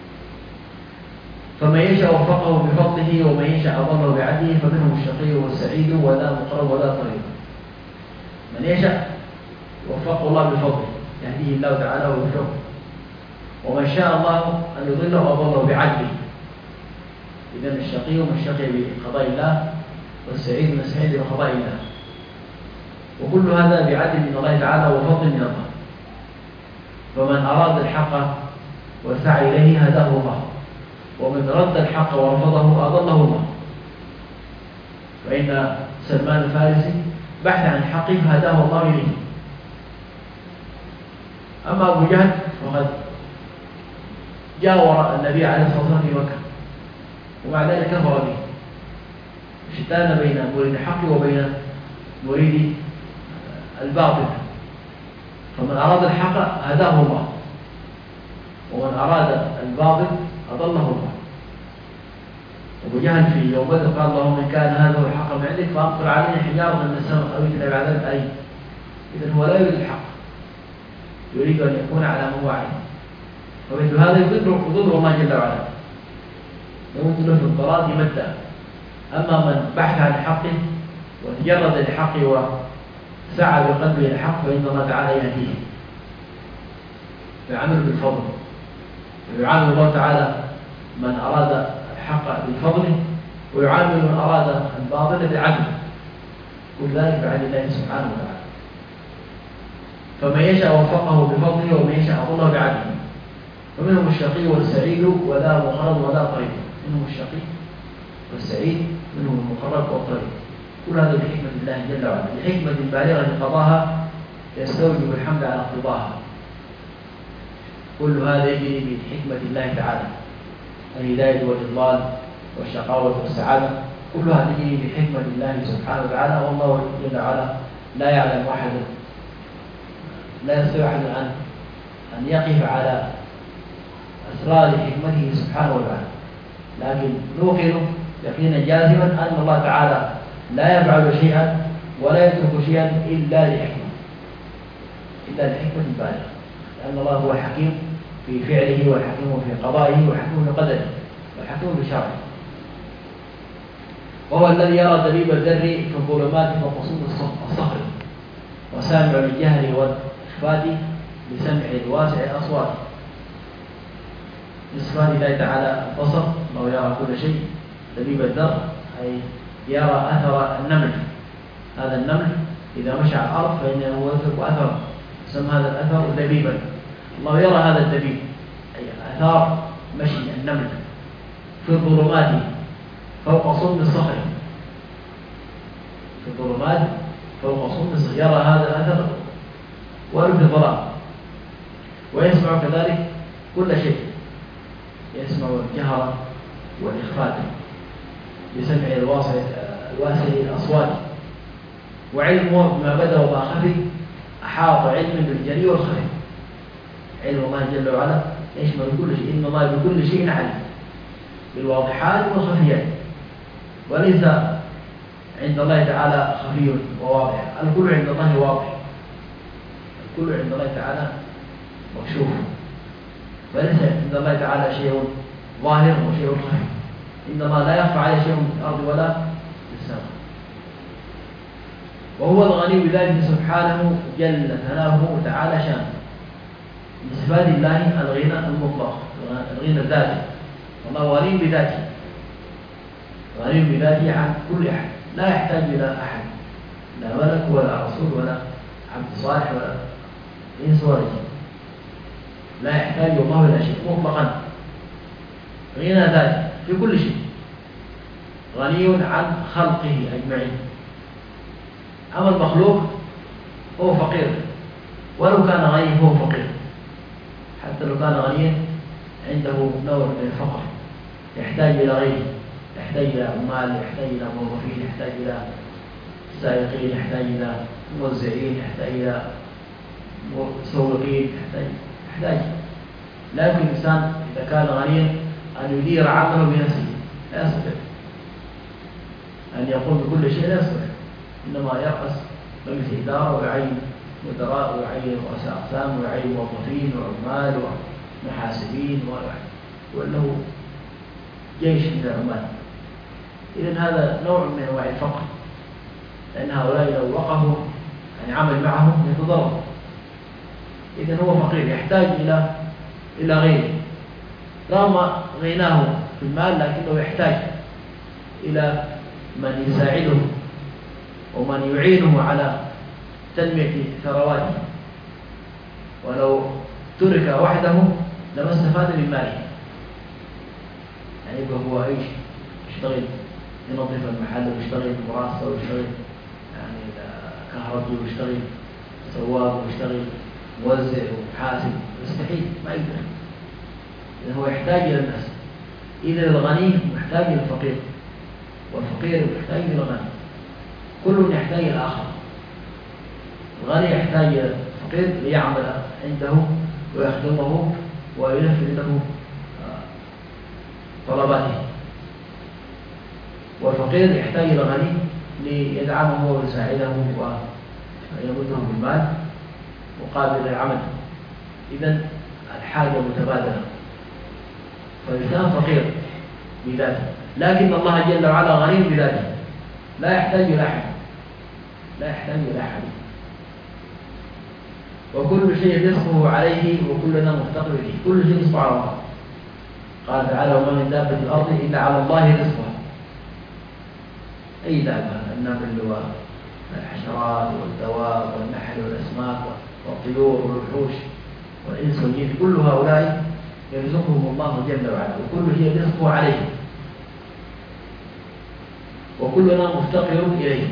فمن يشاء وفقه بفضله ومن يشاء أضله بعدله، فمنهم الشقي والسعيد ولا مقرب ولا طريق. من يشاء وفقه الله بفضله يهديه الله تعالى ويوفقه، ومن شاء الله أن يضله أضله بعدله. إذن الشقي من الشقي بقضاء الله، والسعيد من السعيد بقضاء الله، وكل هذا بعدل من الله تعالى وفضل من الله. فمن أراد الحق وسعى إليه هداه الله، ومن رد الحق ورفضه أضله الله. فإن سلمان الفارسي بحث عن الحق فهداه الله إليه. أما أبو جهل فقد جاور النبي عليه الصلاة والسلام في مكة، ومع ذلك كفر به، شتان بين مريد الحق وبين مريد الباطل. فمن أراد الحق هداه الله، ومن أراد الباطل أضله الله. أبو جهل في يوم بدر قال اللهم إن كان هذا هو الحق من عندك فأمطر علينا حجارة من السماء أو ائتنا بعذاب أليم. إذن هو لا يريد الحق، يريد أن يكون على ما هو عليه، فمثل هذا يضر الله جل وعلا، يمد له في الضلال مدا. أما من بحث عن حقه وتجرد للحق وسعى بقلبه الحق فإن الله تعالى يهديه فيعمل بالفضل، ويعامل الله تعالى من أراد الحق بالفضل، ويعامل من أراد الباطل بالعدل، كل ذلك بعدل الله سبحانه وتعالى. فمن يشاء وفقه بفضله ومن يشاء أضله بعدله. فمنهم الشقي والسعيد ولا مقرب ولا طريق، منهم الشقي والسعيد، منهم المقرب والطريق. كل هذا بحكمة الله جل وعلا، بحكمة بالغة قضاها يستوجب الحمد على اقتضاها. كل هذا يجري بحكمة الله تعالى، الهداية والإضلال والشقاوة والسعادة كلها تجري بحكمة الله سبحانه وتعالى. والله جل وعلا لا يعلم أحد، لا يستطيع أحد أن يقف على أسرار حكمته سبحانه وتعالى، لكن نوقن يقينا جازما أن الله تعالى لا يفعل شيئا ولا يترك شيئا إلا لحكمة، إلا لحكمة بالغة، لأن الله هو الحكيم في فعله والحكيم في قضائه والحكيم في قدره والحكيم في شرعه. وهو الذي يرى دبيب الذر في الظلمات وقصود الصخر، وسامع للجهل والإخفاء بسمع الواسع الأصوات. من صفات الله تعالى البصر، وهو يرى كل شيء. دبيب الذر أي يرى أثر النمل، هذا النمل إذا مشى على الأرض فإنه يترك أثرا، يسمى هذا الأثر دبيبا. الله يرى هذا الدبيب أي أثار مشي النمل في الظلمات فوق صم الصخر، في الظلمات فوق صم الصخر يرى هذا الأثر ولو في الظلام. ويسمع كذلك كل شيء، يسمع الجهر والإخفاء بسمع الواسع الأصوات. وعلمه بما بدأ وما خفي أحاط علم بالجلي والخفي. علم الله جل وعلا يشمل كل شيء، إن الله بكل شيء عليم، بالواضحات والخفيات، وليس عند الله تعالى خفي وواضح، الكل عند الله واضح، الكل عند الله تعالى مكشوف، فليس عند الله تعالى شيء ظاهر وشيء خفي. إن الله لا يخفى عليه شيء في الأرض ولا في السماء. وهو الغني بذاته سبحانه جل ثناؤه وتعالى شانه. من صفات الله الغنى المطلق، الغنى الذاتي، والله غني بذاته، غني بذاته عن كل أحد، لا يحتاج إلى أحد، لا ملك ولا رسول ولا عبد صالح ولا إنس ولا جن، لا يحتاج الله إلى شيء مطلقا، غنى ذاتي في كل شيء، غني عن خلقه أجمعين. أما المخلوق هو فقير، ولو كان غني هو فقير، حتى لو كان غنيا عنده نوع من الفقر، يحتاج إلى غيره، يحتاج إلى عمال، يحتاج إلى موظفين، يحتاج إلى سائقين، يحتاج إلى موزعين، يحتاج إلى مسوقين، يحتاج. لا يمكن الإنسان إذا كان غنيا أن يدير عمله بنفسه، لا يستطيع أن يقوم بكل شيء، لا يستطيع، إنما يرأس مجلس إدارة ويعين مدراء ويعين رؤساء أقسام ويعين موظفين وعمال ومحاسبين وله جيش من العمال. إذن هذا نوع من أنواع الفقر، لأن هؤلاء لو وقفوا يعني عمل معهم يتضرر. إذن هو فقير يحتاج إلى غيره، رغم غناه في المال لكنه يحتاج إلى من يساعده ومن يعينه على تنمية ثرواته، ولو ترك وحده لما استفاد من ماله. يعني هو ايش؟ يشتغل ينظف المحل ويشتغل مراسة ويشتغل يعني كهربي ويشتغل سواق ويشتغل موزع ومحاسب، يستحيل، ما يقدر. إذا هو يحتاج إلى الناس. إذا الغني محتاج إلى الفقير، والفقير محتاج إلى الغني، كل يحتاج إلى الآخر. الغني يحتاج إلى الفقير ليعمل عنده ويخدمه وينفذ له طلباته، والفقير يحتاج إلى الغني ليدعمه ويساعده ويمده بالمال مقابل العمل. إذن الحاجة متبادلة، فالإنسان فقير بذاته، لكن الله جل وعلا غني بذاته، لا يحتاج إلى أحد، لا يحتاج إلى أحد، وكل شيء رزقه عليه وكلنا مفتقر إليه، كل شيء رزقه على الله. قال تعالى: وما من دابة الأرض إلا على الله رزقها. أي دابة، النمل والحشرات والدواب والنحل والأسماك والطيور والوحوش والإنس والجن، كل هؤلاء يرزقهم الله جل وعلا، وكل شيء رزقه عليه، وكلنا مفتقر إليه.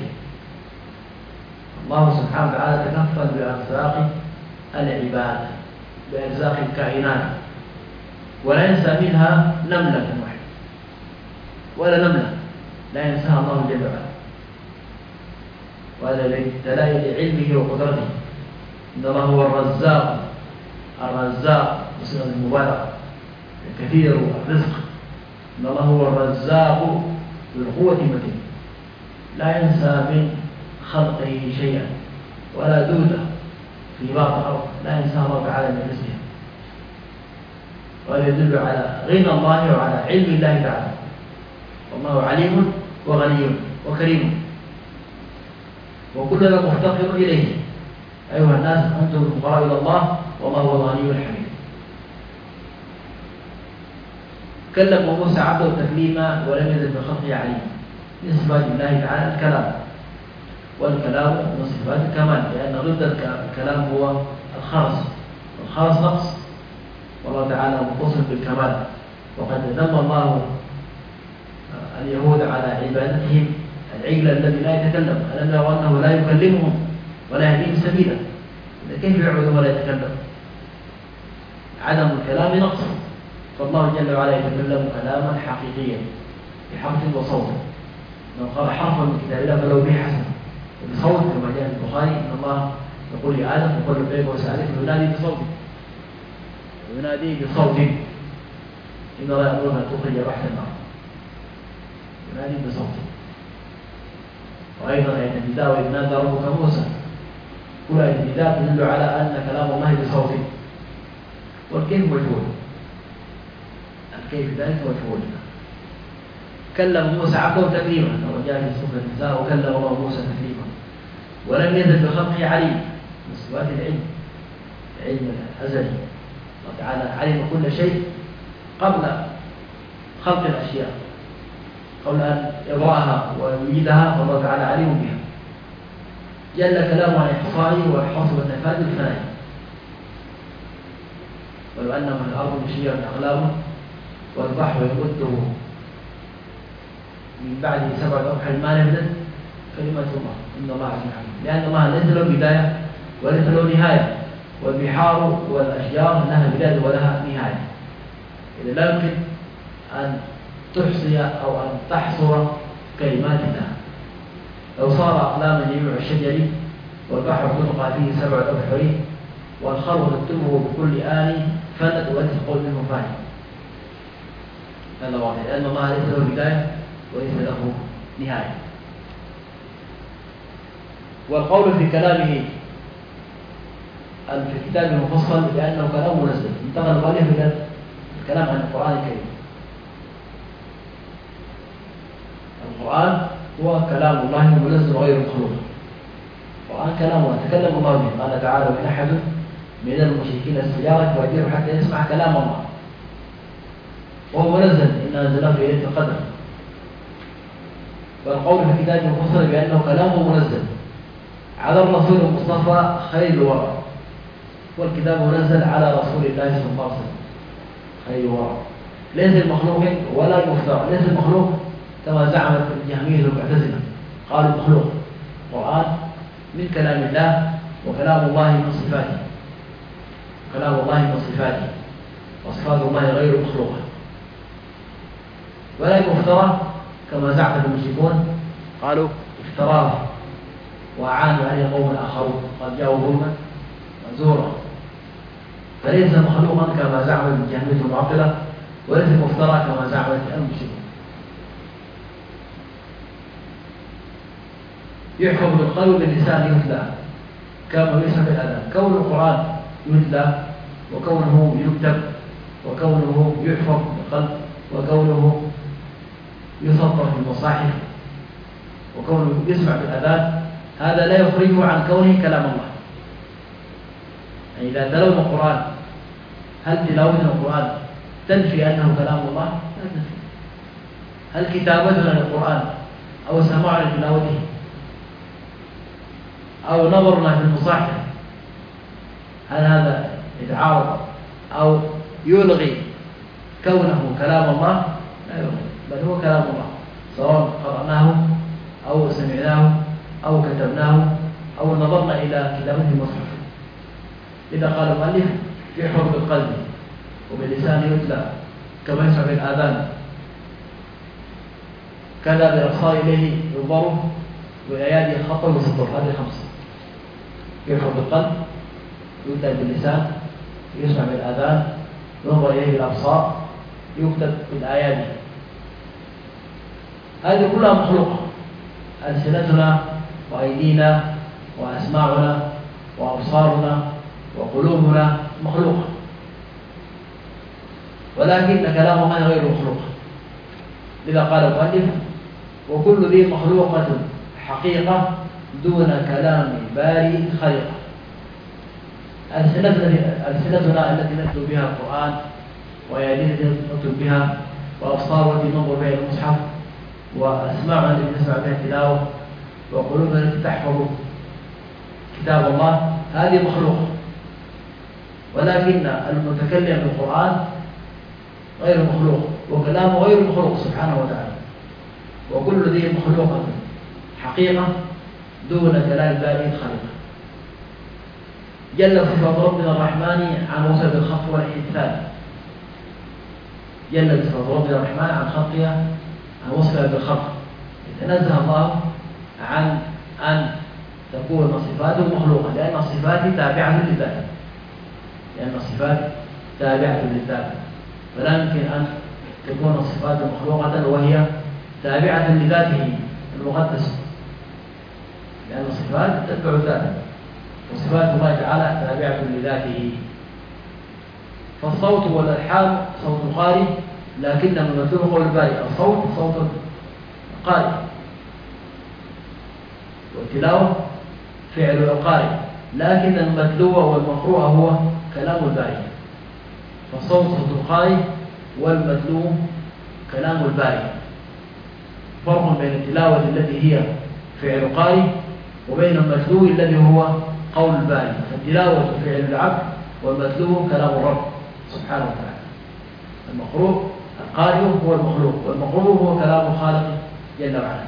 الله سبحانه وتعالى تكفل بأرزاق العباد، بأرزاق الكائنات، ولا ينسى منها نملة واحدة ولا نملة لا ينساها الله جل وعلا. وهذا دلائل علمه وقدرته. إن الله هو الرزاق، الرزاق بصيغة المبالغة، كثير الرزق. إن الله هو الرزاق ذو القوة المتين، لا ينسى من خلقه شيئا ولا دودة في باطن الأرض لا ينسى الله تعالى من رزقه. وهذا يدل على غنى الله وعلى علم الله تعالى، والله عليم وغني وكريم، وكلنا مفتقر إليه. أيها الناس أنتم الفقراء إلى الله والله هو الغني الحميد. كلم موسى عبده تكليما ولم يزل بخلقه عليم. من صفات الله تعالى الكلام، والكلام من صفات الكمال، لأن ضد الكلام هو الخرس، والخرس نقص، والله تعالى متصل بالكمال. وقد ذم الله اليهود على عبادتهم العجل الذي لا يتكلم، ألم يروا أنه لا يكلمهم ولا يهديهم سبيلا. كيف يعبد ولا يتكلم؟ عدم الكلام نقص، فالله جل وعلا يتكلم كلاما حقيقيا بحرف وصوت. من قال حرفا من كتاب الله فلو به حسن، بصوت كما جاء في البخاري إن الله يقول لآدم وقل لبيك وسألك وينادي بصوته وينادي بصوت إن الله يأمرك أن تخرج بحث النار ينادي بصوته. وأيضا آية النداء وإذ نادى ربك موسى كل آية النداء تدل على أن كلام الله بصوته والكيف مجهول الكيف ذلك مجهول. كلم موسى عبده تكليما كما جاء في سورة النساء وكلم الله موسى تكليما ولم يزل بخلقه عليم من صفات العلم الأزلي. الله تعالى علم كل شيء قبل خلق الأشياء قبل أن يضعها ويوجدها فالله تعالى عليم بها. جل كلامه عن إحصائه وحصل النفاذ الفنائي ولو أن من الأرض مشيئة أقلامه والبحر يمده من بعد 7 أبحر ما نفذت كلمة الله إن الله عزيز حكيم. لأن الله ليس له بداية وليس له نهاية والبحار والأشجار لها بداية ولها نهاية. إذا لا يمكن أن تحصي أو أن تحصر كلمات الله. لو صار أقلاما جميع الشجر والبحر تلقى فيه 7 أبحر والخلق تكتبه بكل آن فلت وليس تقول منه فاهم. هذا واضح لأن الله ليس له بداية وليس له نهاية. والقول في كلامه في الكتاب المفصل لأنه كلام منزل انتقل المؤلف إلى الكلام عن القرآن الكريم. القرآن هو كلام الله منزل غير مخلوق. القرآن كلام الله تكلم الله به. قال تعالى وإن أحد من المشركين استجارك فأجره حتى يسمع كلام الله وهو منزل إن أنزلناه في ليلة القدر. والقول في الكتاب المفصل بأنه كلامه منزل على الرسول المصطفى خير الورى والكتاب منزل على رسول الله صلى الله عليه وسلم خير الورى ليس المخلوق ولا المفترى. ليس المخلوق كما زعمت الجهمية والمعتزلة قالوا مخلوق. القرآن من كلام الله وكلام الله من صفاته كلام الله من صفاته وصفات الله غير مخلوقة ولا مفترى كما زعم المشركون قالوا افتراه وأعانوا عليه قوم آخرون قد جاءوا ظلما وزورا. فليس مخلوقا كما زعم الجهمية المعطلة وليس مفترى كما زعمت المشركون. يحفظ بالقلب باللسان يتلى كما يسمع بالأذان. كون القرآن يتلى وكونه يكتب وكونه يحفظ بالقلب وكونه يسطر في المصاحف وكونه يسمع بالأذان هذا لا يخرجه عن كونه كلام الله. يعني إذا تلونا القرآن هل تلاوتنا القرآن تنفي أنه كلام الله؟ لا تنفي. هل كتابتنا للقرآن أو سماعنا لتلاوته أو نظرنا في المصاحف هل هذا يتعارض أو يلغي كونه كلام الله؟ لا يلغي بل هو كلام الله سواء قرأناه أو سمعناه أو كتبناه أو نظرنا إلى كتابته المصحف. إذا قال المؤلف يحفظ بالقلب وباللسان يتلى كما يسمع بالآذان كذا بالأبصار إليه ينظر وأيادي خطا وسطر. هذه 5. يحفظ بالقلب يتلى باللسان يسمع بالآذان ينظر إليه بالأبصار يكتب بالأيادي. هذه كلها مخلوقة. ألسنتنا وأيدينا وأسماعنا وأبصارنا وقلوبنا مخلوقة ولكن كلام الله غير مخلوق. لذا قال المؤلف وكل ذي مخلوقة حقيقة دون كلام باري خليقة. ألسنتنا التي نتلو بها القرآن وأيدينا التي نكتب بها وأبصار التي ننظر بها المصحف وأسماعنا التي نسمع بها التلاوة وقلوبنا التي تحفظ كتاب الله هذه مخلوقة. ولكن المتكلم بالقرآن غير مخلوق وكلامه غير مخلوق سبحانه وتعالى. وكل ذي مخلوقة حقيقة دون كلام بارئ خليقة. جل صفة ربنا الرحمن عن وصف الخلق والإنسان. جل صفة ربنا الرحمن عن خلقها عن وصفها بالخلق. يتنزه الله عن أن تكون صفاته مخلوقة، لأن الصفات تابعة للذات، لأن الصفات تابعة للذات، فلا يمكن أن تكون الصفات مخلوقة وهي تابعة لذاته المقدسة، لأن الصفات تتبع ذاته، وصفات الله تعالى تابعة لذاته. فالصوت والألحان صوت القارئ، لكن الممثل قول الباري. الصوت صوت القارئ، والتلاوة فعل القارئ، لكن المتلو والمقروء هو كلام الباري. فالصوت صوت القارئ والمتلو كلام الباري. فرق بين التلاوة التي هي فعل القارئ وبين المتلو الذي هو قول الباري. فالتلاوة فعل العبد والمتلو كلام الرب سبحانه وتعالى. المقروء القارئ هو المخلوق، والمقروء هو كلام الخالق جل وعلا.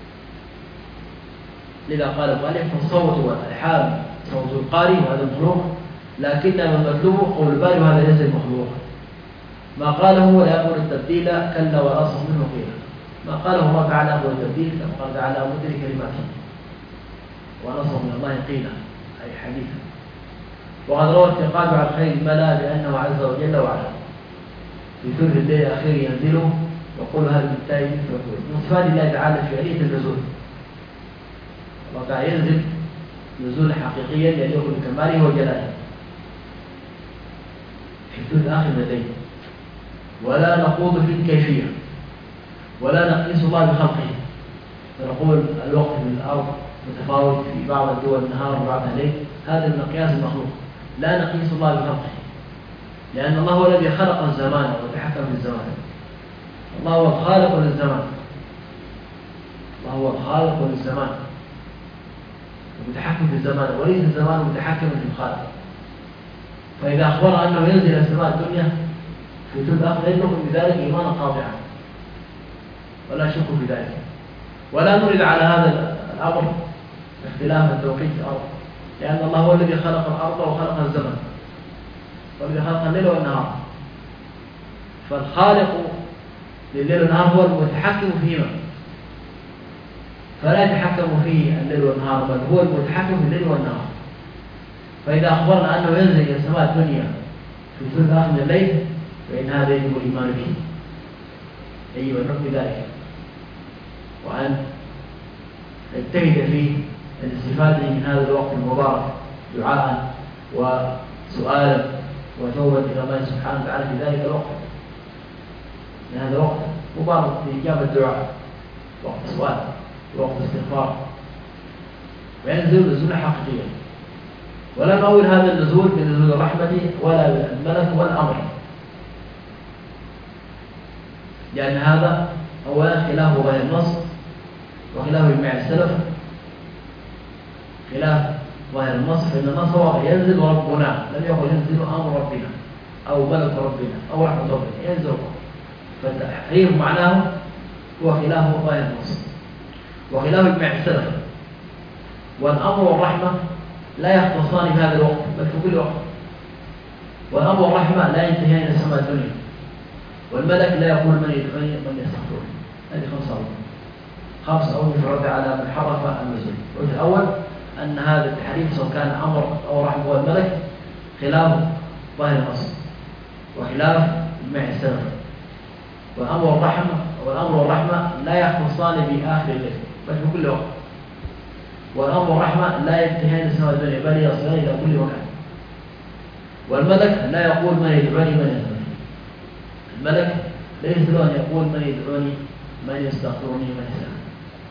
لذا قال المؤلف: فالصوت والألحان صوت القارئ وهذا المخلوق، لكن المتلو قول الباري وهذا ليس المخلوق. ما قاله ولا يقول التبديل كلا ولا صح منه قيل. ما قاله الله تعالى هو التبديل، كما قال تعالى: مدرك كلماته ونصر من الله قيلا، أي حديثا. وقد روى الثقات عن خير الملا بأنه عز وجل وعلا في ثلث الليل الأخير ينزله يقول: هل من تائب من صفات الله تعالى فعلية النزول. الله تعالى ينزل نزولا حقيقيا يليق بكماله وجلاله في الثلث الآخر من الليل، ولا نخوض في الكيفية ولا نقيس الله بخلقه، فنقول الوقت من الأرض متفاوت في بعض الدول النهار وبعض الليل، هذا المقياس المخلوق. لا نقيس الله بخلقه، لأن الله هو الذي خلق الزمان وتحكم في الزمان. الله هو الخالق للزمان، الله هو الخالق للزمان ومتحكم في الزمان، وليس الزمان متحكما في الخالق. فإذا أخبر أنه ينزل السماء الدنيا في ثلث الآخر يدرك بذلك إيمانا قاطعا ولا شك في ذلك. ولا نريد على هذا الأمر اختلاف التوقيت في الأرض، لأن الله هو الذي خلق الأرض وخلق الزمن، والذي خلق الليل والنهار. فالخالق لليل والنهار هو المتحكم فيهما، فلا يتحكم فيه الليل والنهار، بل هو المتحكم في الليل والنهار. فإذا أخبرنا أنه ينزل إلى السماء الدنيا في ثلث آخر من الليل، فإن هذا يجب الإيمان به، يجب أن نؤمن بذلك، وأن نجتهد في الاستفادة من هذا الوقت المبارك دعاء وسؤالا وتوبة إلى الله سبحانه وتعالى في ذلك الوقت. من هذا الوقت مبارك لإجابة الدعاء، وقت سؤال وقت استغفار، وينزل نزولا حقيقيا. ولا نؤول هذا النزول بنزول الرحمة ولا الملك والأمر، لأن هذا أولا خلاف ظاهر النص وخلاف إجماع السلف. خلاف ظاهر النص، فإن النص واضح: ينزل ربنا، لم يقل ينزل أمر ربنا أو ملك ربنا أو رحمة ربنا، ينزل. فالتحريف معناه هو خلاف ظاهر النص وخلاف إجماع السلف. والأمر والرحمة لا يختصان بهذا الوقت بل في كل وقت. والأمر والرحمة لا ينتهيان إلى السماء الدنيا. والملك لا يقول من يدعوني من يستغفرني. هذه خمس أوجه رد على من حرف النزول. الوجه الأول أن هذا التحريف سواء كان أمر أو رحمة والملك خلاف ظاهر النص وخلاف إجماع السلف. والأمر والرحمة لا يختصان بآخر الليل بل في كل وقت. والأمر والرحمة لا ينتهيان إلى السماء الدنيا بل يصلان إلى كل مكان. والملك لا يقول من يدعوني من يستغفرني. الملك ليس له أن يقول من يدعوني من يستغفرني من يسألني.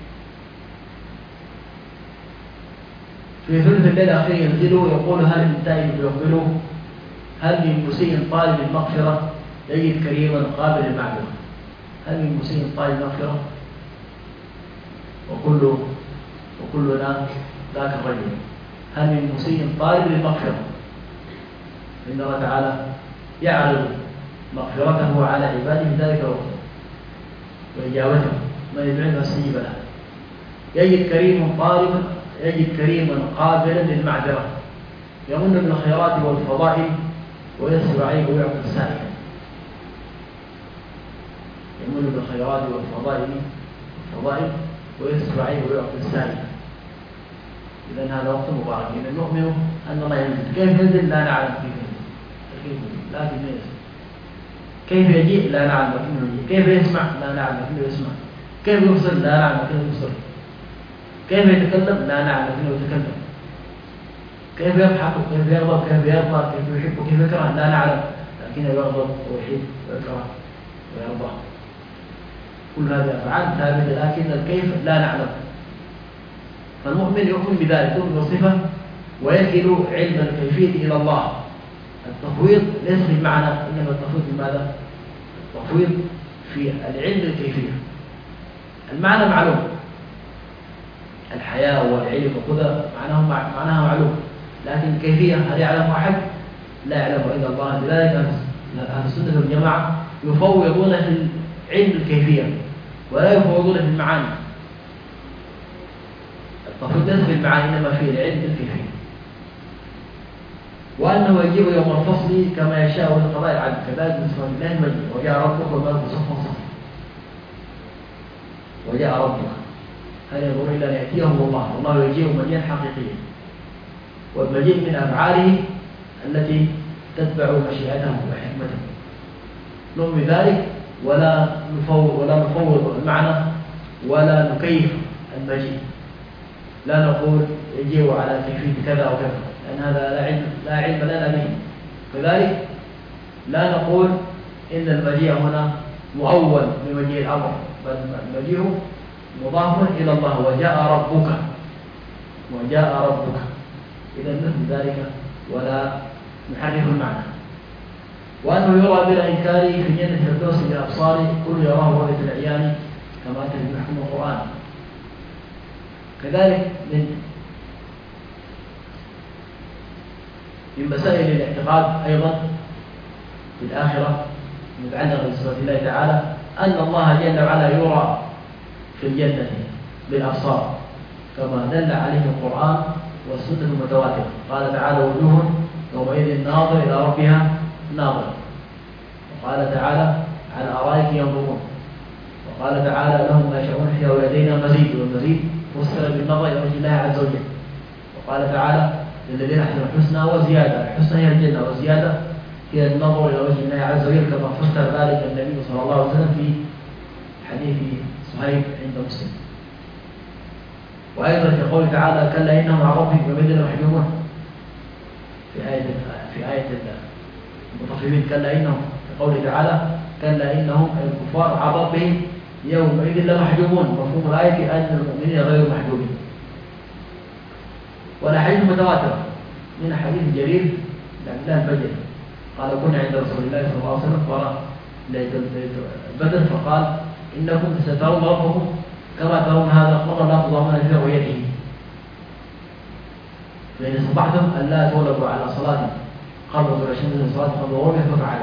في ثلث الليل الأخير ينزله يقول: هل من تائب يقبله، هل من مسيء طالب المغفرة يجد كريما قابل المعذرة. هل من مسيء طالب المغفرة، وكلنا ذاك الرجل. هل من مسيء طالب المغفرة، إن الله تعالى يعرض مغفرته على عباده في ذلك الوقت وإجابته من يدعو واستجيب له. يجد كريما قابلا للمعذرة، يمن بالخيرات والفضائل ويسر عليه ويعطي السائل. يمن بالخيرات والفضائل ويسر عليه ويعطي السائل. إذن هذا وقت مبارك. إذن نؤمن أن الله ينزل. كيف ينزل؟ لا نعلم كيف ينزل. لكن ينزل. كيف يجيء؟ لا نعلم لكنه يجيء. كيف يسمع؟ لا نعلم لكنه يسمع. كيف يبصر؟ لا نعلم لكنه يبصر. كيف يتكلم؟ لا نعلم لكنه يتكلم. كيف يضحك وكيف يغضب كيف يرضى كيف يحب وكيف يكره؟ لا نعلم لكنه يغضب ويحب ويكره ويرضى. كل هذه أفعال ثابتة لكن الكيف لا نعلم. فالمؤمن يؤمن بذلك، يؤمن بصفة ويكل علم الكيفية إلى الله. التفويض ليس بمعنى، إنما التفويض بماذا؟ التفويض في العلم الكيفية. المعنى معلوم، الحياة والعلم وكذا معناها معلوم، لكن الكيفية هل يعلم أحد؟ لا يعلم إلا الله. لذلك أهل السنة والجماعة يفوضون في علم الكيفية ولا يفوضون في المعاني. التفويض ليس في المعاني إنما في العلم الكيفية. وأنه يجيب يوم الفصل كما يشاء لقضاء العدل كذلك بالنسبة لله المجيء. وجاء ربك والملك صفا صفا. وجاء ربك هل ينظر إلا أن يأتيهم الله، والله يجيء مجيئا حقيقيا. والمجيء من أفعاله التي تتبع مشيئته وحكمته. نؤمن بذلك ولا نفوض المعنى ولا نكيف المجيء. لا نقول يجيء على كيفية كذا أو كذا، لأن هذا لا علم لنا به. كذلك لا نقول إن المجيء هنا مؤول بمجيء الأمر، بل المجيء مضاف إلى الله. وجاء ربك وجاء ربك. إذا مثل ذلك ولا نحرف المعنى. وأنه يرى بلا إنكار في جنة الفردوس بالأبصار كل يراه رؤية العيان كما أتى في محكم القرآن. كذلك من مسائل الاعتقاد أيضا في الآخرة متعلقة بصفات الله تعالى أن الله جل وعلا يرى في الجنة بالأبصار كما دل عليه القرآن والسنة المتواترة. قال تعالى وجوه يومئذ ناظر إلى ربها ناظر. وقال تعالى على الأرائك ينظرون. وقال تعالى لهم ما يشاءون فيها ولدينا مزيد، والمزيد فسر بالنظر إلى وجه الله عز وجل. وقال تعالى للذين أحسنوا الحسنى وزيادة. الحسنى هي الجنة والزيادة هي النظر إلى وجه الله عز وجل كما فسر ذلك النبي صلى الله عليه وسلم في حديث صهيب عند مسلم. وأيضا في قوله تعالى كلا إنهم عن ربهم يومئذ لمحجوبون في آية المطففين. كلا إنهم في قوله تعالى كلا إنهم الكفار عن ربهم يومئذ لمحجوبون. مفهوم الآية أن المؤمنين غير محجوبين. والأحاديث متواترة من حديث جرير بن عبد الله البجلي قال كنا عند رسول الله صلى الله عليه وسلم فرأى ليلة البدر فقال إنكم سترون ربكم كما ترون هذا القمر لا تضامون في رؤيته، فإن استطعتم أن لا تغلبوا على صلاة قبل طلوع الشمس من صلاة قبل غروبها فافعلوا.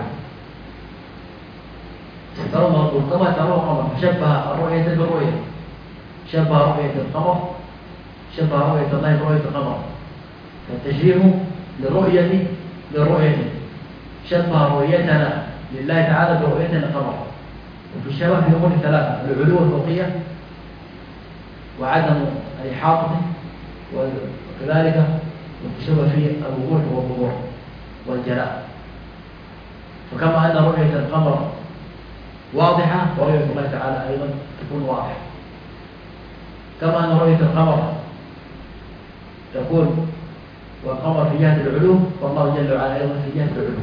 سترون ربكم كما ترون القمر، فشبه الرؤية بالرؤية، شبه رؤية القمر شبه رؤية الله برؤية القمر. فالتشبيه للرؤية شبه رؤيتنا لله تعالى برؤيتنا القمر. وفي الشبه في أمور ثلاثة: العلو الفوقية وعدم الإحاطة، وكذلك التشبه في الوضوح والظهور والجلاء. فكما أن رؤية القمر واضحة ورؤية الله تعالى أيضا تكون واضحة. كما أن رؤية القمر تكون والقمر في جهة العلو فالله جل وعلا أيضا في جهة العلو.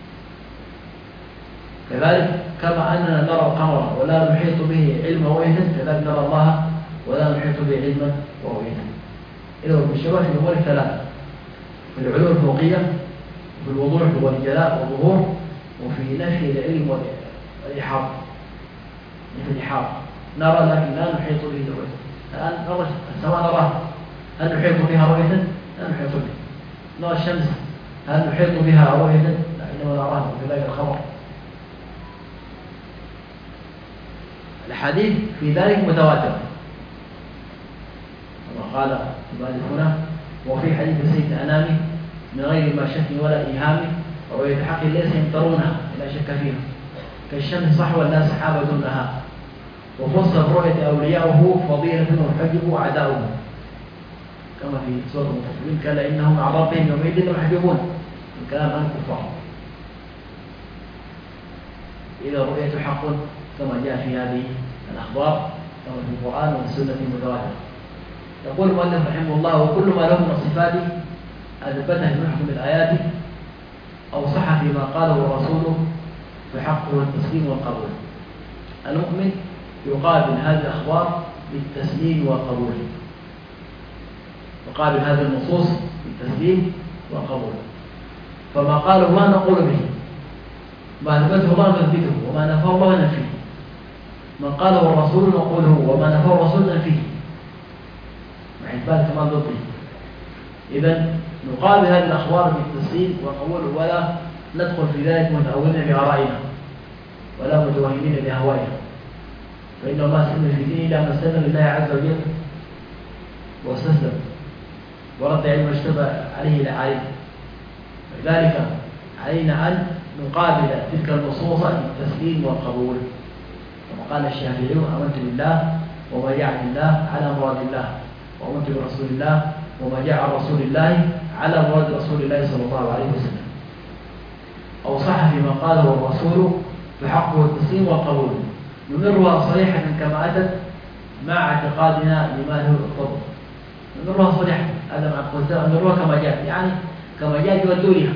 كذلك كما أننا نرى القمر ولا نحيط به علما ورؤية كذلك نرى الله ولا نحيط به علما ورؤية. إذا بالشبه في الأمور الثلاثة: في العلو الفوقية وفي الوضوح والجلاء والظهور وفي نفي العلم والإحاطة. في الإحاطة نرى لكن لا نحيط به رؤية. الآن نرى السماء نراه، هل نحيط بها رؤية؟ لا نحيط بها. نرى الشمس هل نحيط بها رؤية؟ لا، إنما نراها وكذلك الخبر. الحديث في ذلك متواتر كما قال المؤلف هنا. وفي حديث سيد أنامي من غير ما شك ولا إيهام رؤية حق ليس يمترونها لا شك فيها كالشمس صحوة لا سحابة دونها. وفصل رؤية أولياؤه فضيلة وحجب أعداؤه كما في سورة المطففين كلا إنهم عن ربهم يومئذ لمحجوبون، الكلام عن الكفار. إذا الرؤية حق كما جاء في هذه الأخبار كما في القرآن والسنة المتواترة. يقول المؤلف رحمه الله: وكل ما له من الصفات أثبتها في محكم الآيات أو صح فيما قاله الرسول فحقه التسليم والقبول. المؤمن يقابل هذه الأخبار بالتسليم والقبول، يقابل هذه النصوص بالتسليم والقبول. فما قال الله نقول به، ما نثبته الله نثبته، وما نفاه الله ننفيه. من قاله الرسول نقوله، وما نفاه الرسول ننفيه، مع إثبات كمال ضده. إذن نقابل هذه الأخبار بالتسليم والقبول، ولا ندخل في ذلك متأولين بآرائنا ولا متوهمين بأهوائنا، فإن الله سلم في دينه إلى من استسلم لله عز وجل واستسلم ورد علم ما اشتبه عليه العالم. ولذلك علينا أن نقابل تلك النصوص بالتسليم والقبول، كما قال الشافعي: آمنت بالله وما جاء عن الله على مراد الله، وآمنت برسول الله وما جاء عن رسول الله على مراد رسول الله صلى الله عليه وسلم. أو صح فيما قاله الرسول فحقه التسليم والقبول، نمرها صريحة كما أتت مع اعتقادنا لما له القبول. نمرها صريحة، هذا مع القلت نمرها كما جاء، يعني كما جاء يودونها: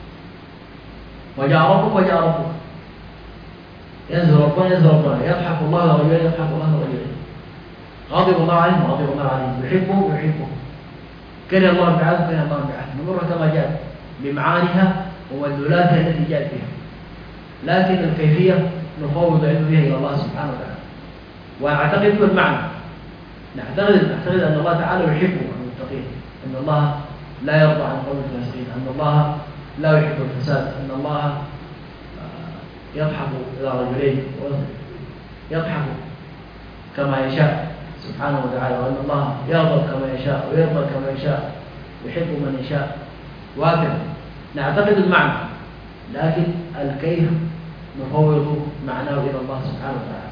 وجاء ربك وجاء ربك، ينزل ربنا ينزل ربنا، يضحك الله لرجلين يضحك الله لرجلين، غضب الله عليهم وغضب الله عليهم، يحبه يحبه، كره الله بعث كره الله بعث. نمرها كما جاء بمعانيها ومدلولاتها التي جاءت بها، لكن الكيفية نفوض علم بها إلى الله سبحانه وتعالى. ونعتقد بالمعنى، نعتقد أن الله تعالى يحب المتقين، أن الله لا يرضى عن قوم الفاسقين، أن الله لا يحب الفساد، أن الله يضحك إلى رجلين يضحك كما يشاء سبحانه وتعالى، وأن الله يغضب كما يشاء ويرضى كما يشاء، يحب من يشاء، وهكذا. نعتقد المعنى، لكن الكيف نفوض معناه إلى الله سبحانه وتعالى،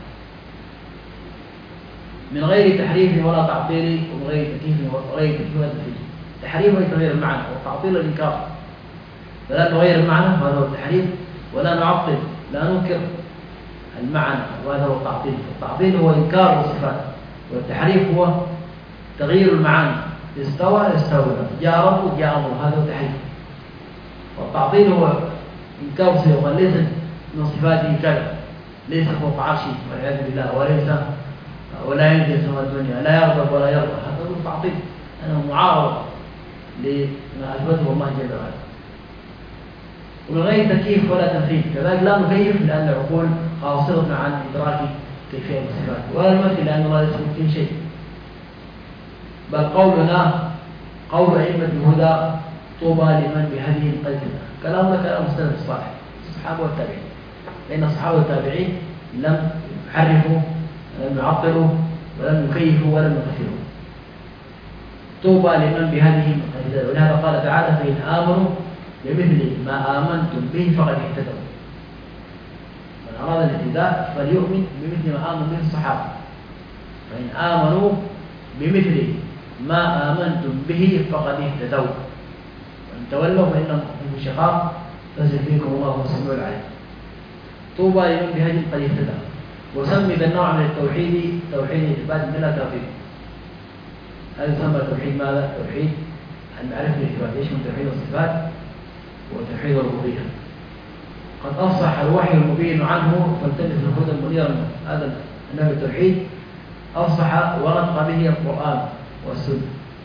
من غير تحريف ولا تعطيل، ومن غير تكييف ولا تكييف. تحريف يتغير المعنى، والتعطيل الإنكار. فلا نغير المعنى وهذا هو التحريف، ولا نعطل لا ننكر المعنى وهذا هو التعطيل. التعطيل هو إنكار الصفات، والتحريف هو تغيير المعاني. استوى استولى، جاء ربك جاء أمره، هذا هو التحريف. والتعطيل هو إنكار صفة ليس من صفاته كذا، ليس فوق عرشه والعياذ بالله، وليس ولا ينزل سماء الدنيا، لا يغضب ولا يرضى، هذا هو التعطيل، أنه معارضة لما أثبته الله جل وعلا. ومن غير تكييف ولا تمثيل، كذلك لا نكيف لأن العقول قاصرة عن إدراك كيفية الصفات، ولا نمثل لأن الله ليس كمثله شيء. بل قولنا قول أئمة الهدى: طوبى لمن بهديهم قد اهتدى. كلامنا كلام السلف الصالح الصحابة والتابعين، لأن الصحابة والتابعين لم يحرفوا ولم يعطلوا ولم يكيفوا ولم يكفروا. طوبى لمن بهديهم قد اهتدى، ولهذا قال تعالى: فإن آمنوا بمثل ما آمنتم به فقد اهتدوا. من أراد الاهتداء فليؤمن بمثل ما آمن به الصحابة. فإن آمنوا بمثل ما آمنتم به فقد اهتدوا، وإن تولوا فإنهم في شقاق فسيكفيكم الله السميع العليم. طوبى لمن بهدي قد اهتدى. وسمي ذا النوع من التوحيد توحيد الإثبات بلا تغيير. هذا يسمى توحيد ماذا؟ توحيد المعرفة والإثبات. يشمل توحيد الصفات وتوحيد الربوبية. قد أفصح الوحي المبين عنه فالتمس الهدى المنير منه. هذا النوع التوحيد أفصح ونطق به القرآن والسنة،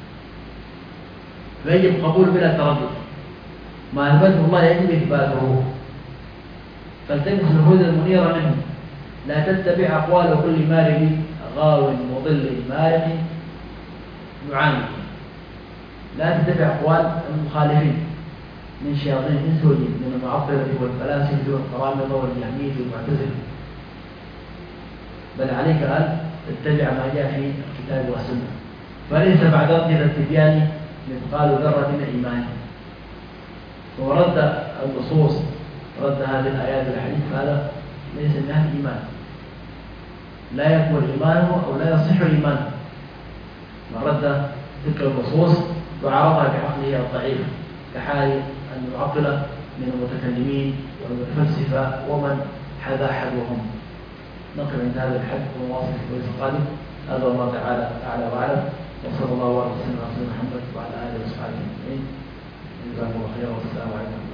فيجب قبول بلا تردد. ما أثبته الله يجب إثباته. فالتمس الهدى المنير منه، لا تتبع أقوال كل مارد غاو مضل مارق معاند. لا تتبع أقوال المخالفين من شياطين الإنس والجن، من المعطلة والفلاسفة والقرامطة والجهمية والمعتزلة، بل عليك أن تتبع ما جاء في الكتاب والسنة. فليس بعد رد التبيان مثقال ذرة من إيمان. ورد النصوص، رد هذه الآيات والحديث، هذا ليس من أهل الإيمان، لا يكمل إيمانه أو لا يصح إيمانه. من رد تلك النصوص وعرضها بعقله الضعيف كحال المعطلة من المتكلمين والفلسفة ومن حذا حذوهم. نقف عند هذا الحد ونواصل في الكورس القادم. هذا الله تعالى أعلى وأعلم، وصلى الله وسلم على سيدنا محمد وعلى آله وصحبه أجمعين. جزاكم الله خيرا والسلام عليكم.